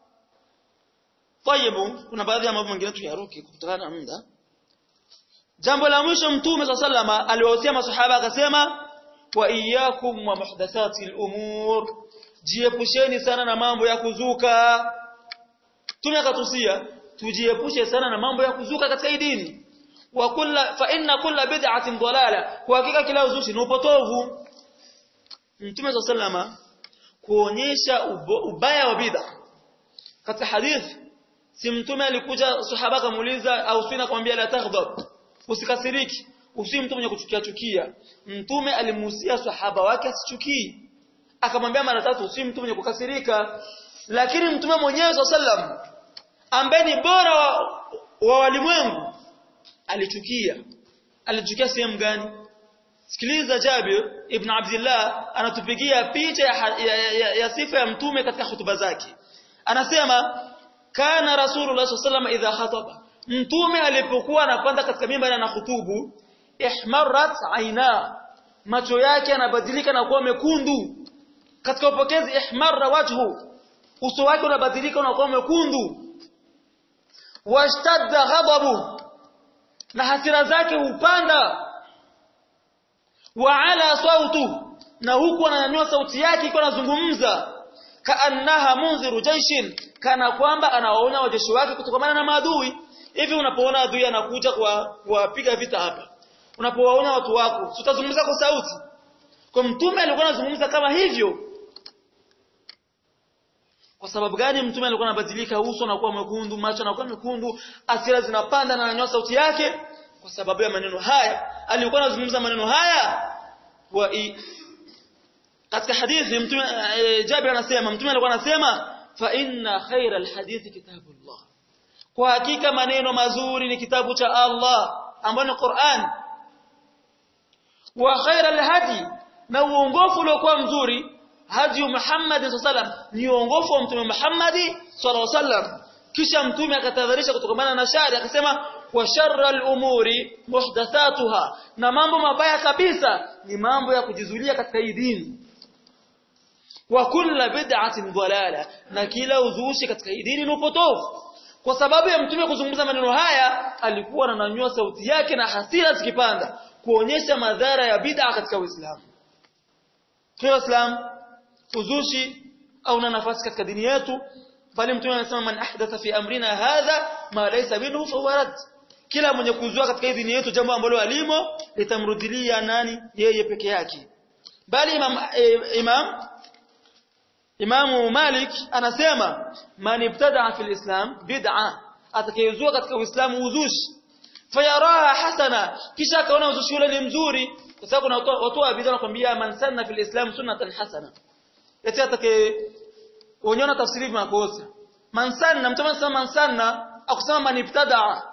S1: Tayyibu, kuna baadhi ya mambo mengine tuyaruki kutokana na muda. Jambo la mwisho mtume sallallahu alayhi aliwahusia maswahaba akasema wa iyyakum wa muhdathatil umur, jiepusheni sana na mambo ya kuzuka. Mtume akatusia tujiepushe sana na mambo ya kuzuka katika hii dini. Wa kulla fa inna kulla bid'atin dalala, kwa hakika kila uzushi ni upotovu. Mtume sallallahu alayhi kuonyesha ubaya wa bid'a. Katika hadithi si mtume alikuja sahaba akamuuliza au sina kumwambia la taghdab, usikasiriki, usi mtu mwenye kuchukia chukia. Mtume alimuhusia sahaba wake asichukii, akamwambia mara tatu usi mtu mwenye kukasirika. Lakini mtume mwenyewe sallam ambaye ni bora wa, wa walimwengu alichukia. Alichukia sehemu gani? Sikiliza, Jabir ibn Abdullah anatupigia picha ya, ya, ya, ya sifa ya mtume katika hutuba zake. Anasema kana Rasulullah sallallahu alayhi wasallam idha khataba, mtume alipokuwa anapanda katika mimbari na khutubu, ihmarat aina, macho yake yanabadilika na kuwa mekundu. Katika upokezi ihmarra wajhu, uso wake unabadilika unakuwa mekundu. Washtadda ghadabu, na hasira zake hupanda. Wa ala sautu, na huku ananyanyua sauti yake ikiwa anazungumza. Kaannaha munziru jaishin, kana kwamba anawaonya wajeshi wake kutokana na maadui. Hivi unapoona adui anakuja kwa kuwapiga vita hapa, unapowaona watu wako utazungumza kwa sauti? Kwa mtume alikuwa anazungumza kama hivyo. Kwa sababu gani mtume alikuwa anabadilika, uso unakuwa mwekundu, macho yanakuwa mekundu, hasira zinapanda na ananyanyua sauti yake? Kwa sababu ya maneno haya. Alikuwa anazungumza maneno haya wa i... katika hadithi mtume e, Jabir anasema mtume alikuwa anasema fa inna khayra alhadithi kitabullah, kwa hakika maneno mazuri ni kitabu cha Allah ambacho ni Qur'an. Wa khayra alhadi, na uongofu uliokuwa mzuri hadi Muhammad sallallahu alaihi wasallam ni uongofu wa mtume Muhammad sallallahu alaihi wasallam. Kisha mtume akatadharisha kutokamana na shari akasema wa sharral umuri muhdathatuha, na mambo mabaya kabisa ni mambo ya kujizulia katika hii dini. Wa kullu bid'atin dalala, na kila uzushi katika hii dini ni upotofu. Kwa sababu ya mtume kuzungumza maneno haya alikuwa ananyanyua sauti yake na hasira zikipanda kuonyesha madhara ya bid'a katika Uislamu. Kwa Uislamu uzushi au na nafasi katika dini yetu, bali mtume anasema man ahdatha fi amrina hadha ma laysa minhu fa huwa rad. Kila mwenye kuzua katika dini yetu jambo ambalo alimo litamrudilia nani? Yeye peke yake. Bali imam e, imam Imamu Malik anasema man ibtada'a fil islam bid'a, atakayezua katika Uislamu uzushi fayaraha hasana, kisha akaona uzushi ule ni mzuri, kwa sababu kuna watu wa bid'a wanakuambia man sanna fil islam sunnatan hasana. Eti atakaye unyona tafsiri makosa. Man sanna, mtume anasema man sanna, akusema man ibtada'a,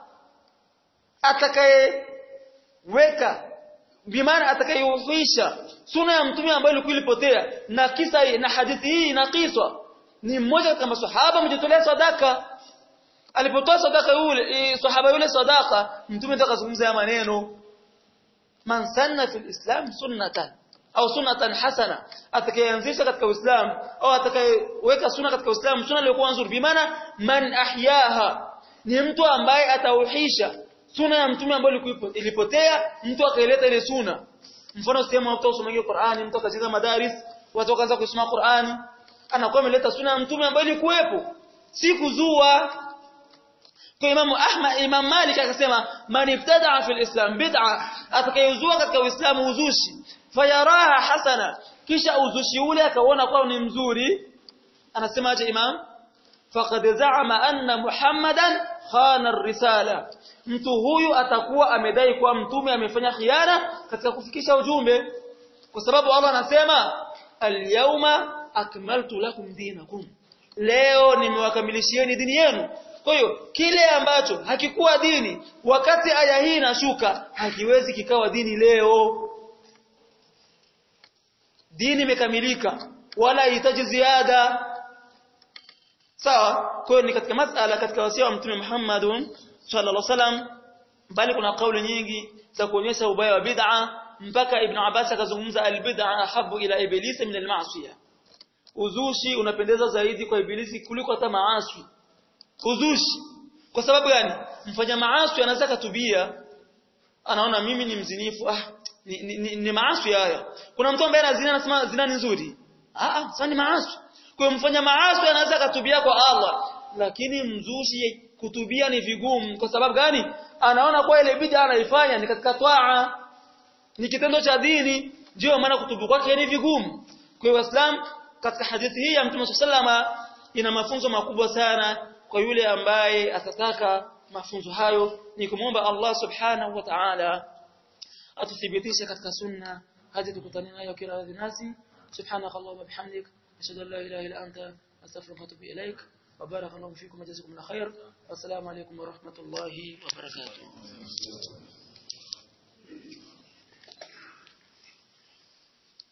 S1: atakaye weka bimaana atakayeuhisha sunna ya mtume ambayo ilikuwa ilipotea. Na kisa na hadithi hii inakiswa ni mmoja kama sahaba mjitolea sadaka, alipotoa sadaka yule sahaba yule sadaka, mtume akazungumza ya maneno man sanna fil islam sunnatan au sunnatan hasana, atakayeanzisha katika Uislamu au atakayeweka sunna katika Uislamu sunna iliyokuwa nzuri, bimaana man ahyaha ni mtu ambaye atauhisha sunna ya mtume ambayo ilipotea, mtu akaileta ile sunna. Mfano sema mtu usomege Qur'ani, mtu akacheza madaris, watu wakaanza kusoma Qur'ani, anakuwa ameleta sunna ya mtume ambayo ilikuwepo, si kuzua. Kwa Imam Ahmad, Imam Malik akasema man ibtada'a fil islam bid'a, atakayezua katika Uislamu uzushi fayaraha hasana, kisha uzushi ule akaona kwa ni mzuri, anasema aje Imam, faqad za'ama anna Muhammadan khana ar-risala, mtu huyu atakuwa amedai kwa mtume amefanya khiana katika kufikisha ujumbe. Kwa sababu Allah anasema al-yawma akmaltu lakum dinakum, leo nimewakamilishieni dini yenu. Kwa hiyo kile ambacho hakikuwa dini wakati aya hii inashuka hakiwezi kikawa dini leo. Dini imekamilika wala hitaji ziada. Sawa? Kwa hiyo ni katika masala katika wasia wa mtume Muhammadun sallallahu alaihi wasallam, bali kuna kauli nyingi za kuonyesha ubaya wa bid'a, mpaka Ibn Abbas akazungumza al-bid'a ahabu ila ibilisi min al-ma'siyah, uzushi unapendeza zaidi kwa ibilisi kuliko hata maasi. Uzushi kwa sababu gani? Mfanya maasi anaweza katubia, anaona mimi ni mzinifu, ah ni, ni, ni, ni maasi haya. Kuna mtu ambaye anazina anasema zina ni nzuri, ah ah sasa ni maasi. Kwa hiyo mfanya maasi anaweza katubia kwa Allah, lakini mzushi kutubia ni vigumu. Kwa sababu gani? Anaona kwa ile bid'a anaifanya ni katika toaa, ni kitendo cha dini, ndio maana kutubu kwake ni vigumu. Kwa hiyo Waislamu, katika hadithi hii ya Mtume sallama ina mafunzo makubwa sana kwa yule ambaye atataka mafunzo hayo. Ni kumwomba Allah subhanahu wa ta'ala atuthibitishe katika sunna hadi tukutane nayo kila nasi. Subhanakallahumma bihamdik, ashhadu an la ilaha illa anta, astaghfiruka wa atubu ilaik. وبارك الله فيكم وجزاكم الله خير، والسلام عليكم ورحمة الله وبركاته.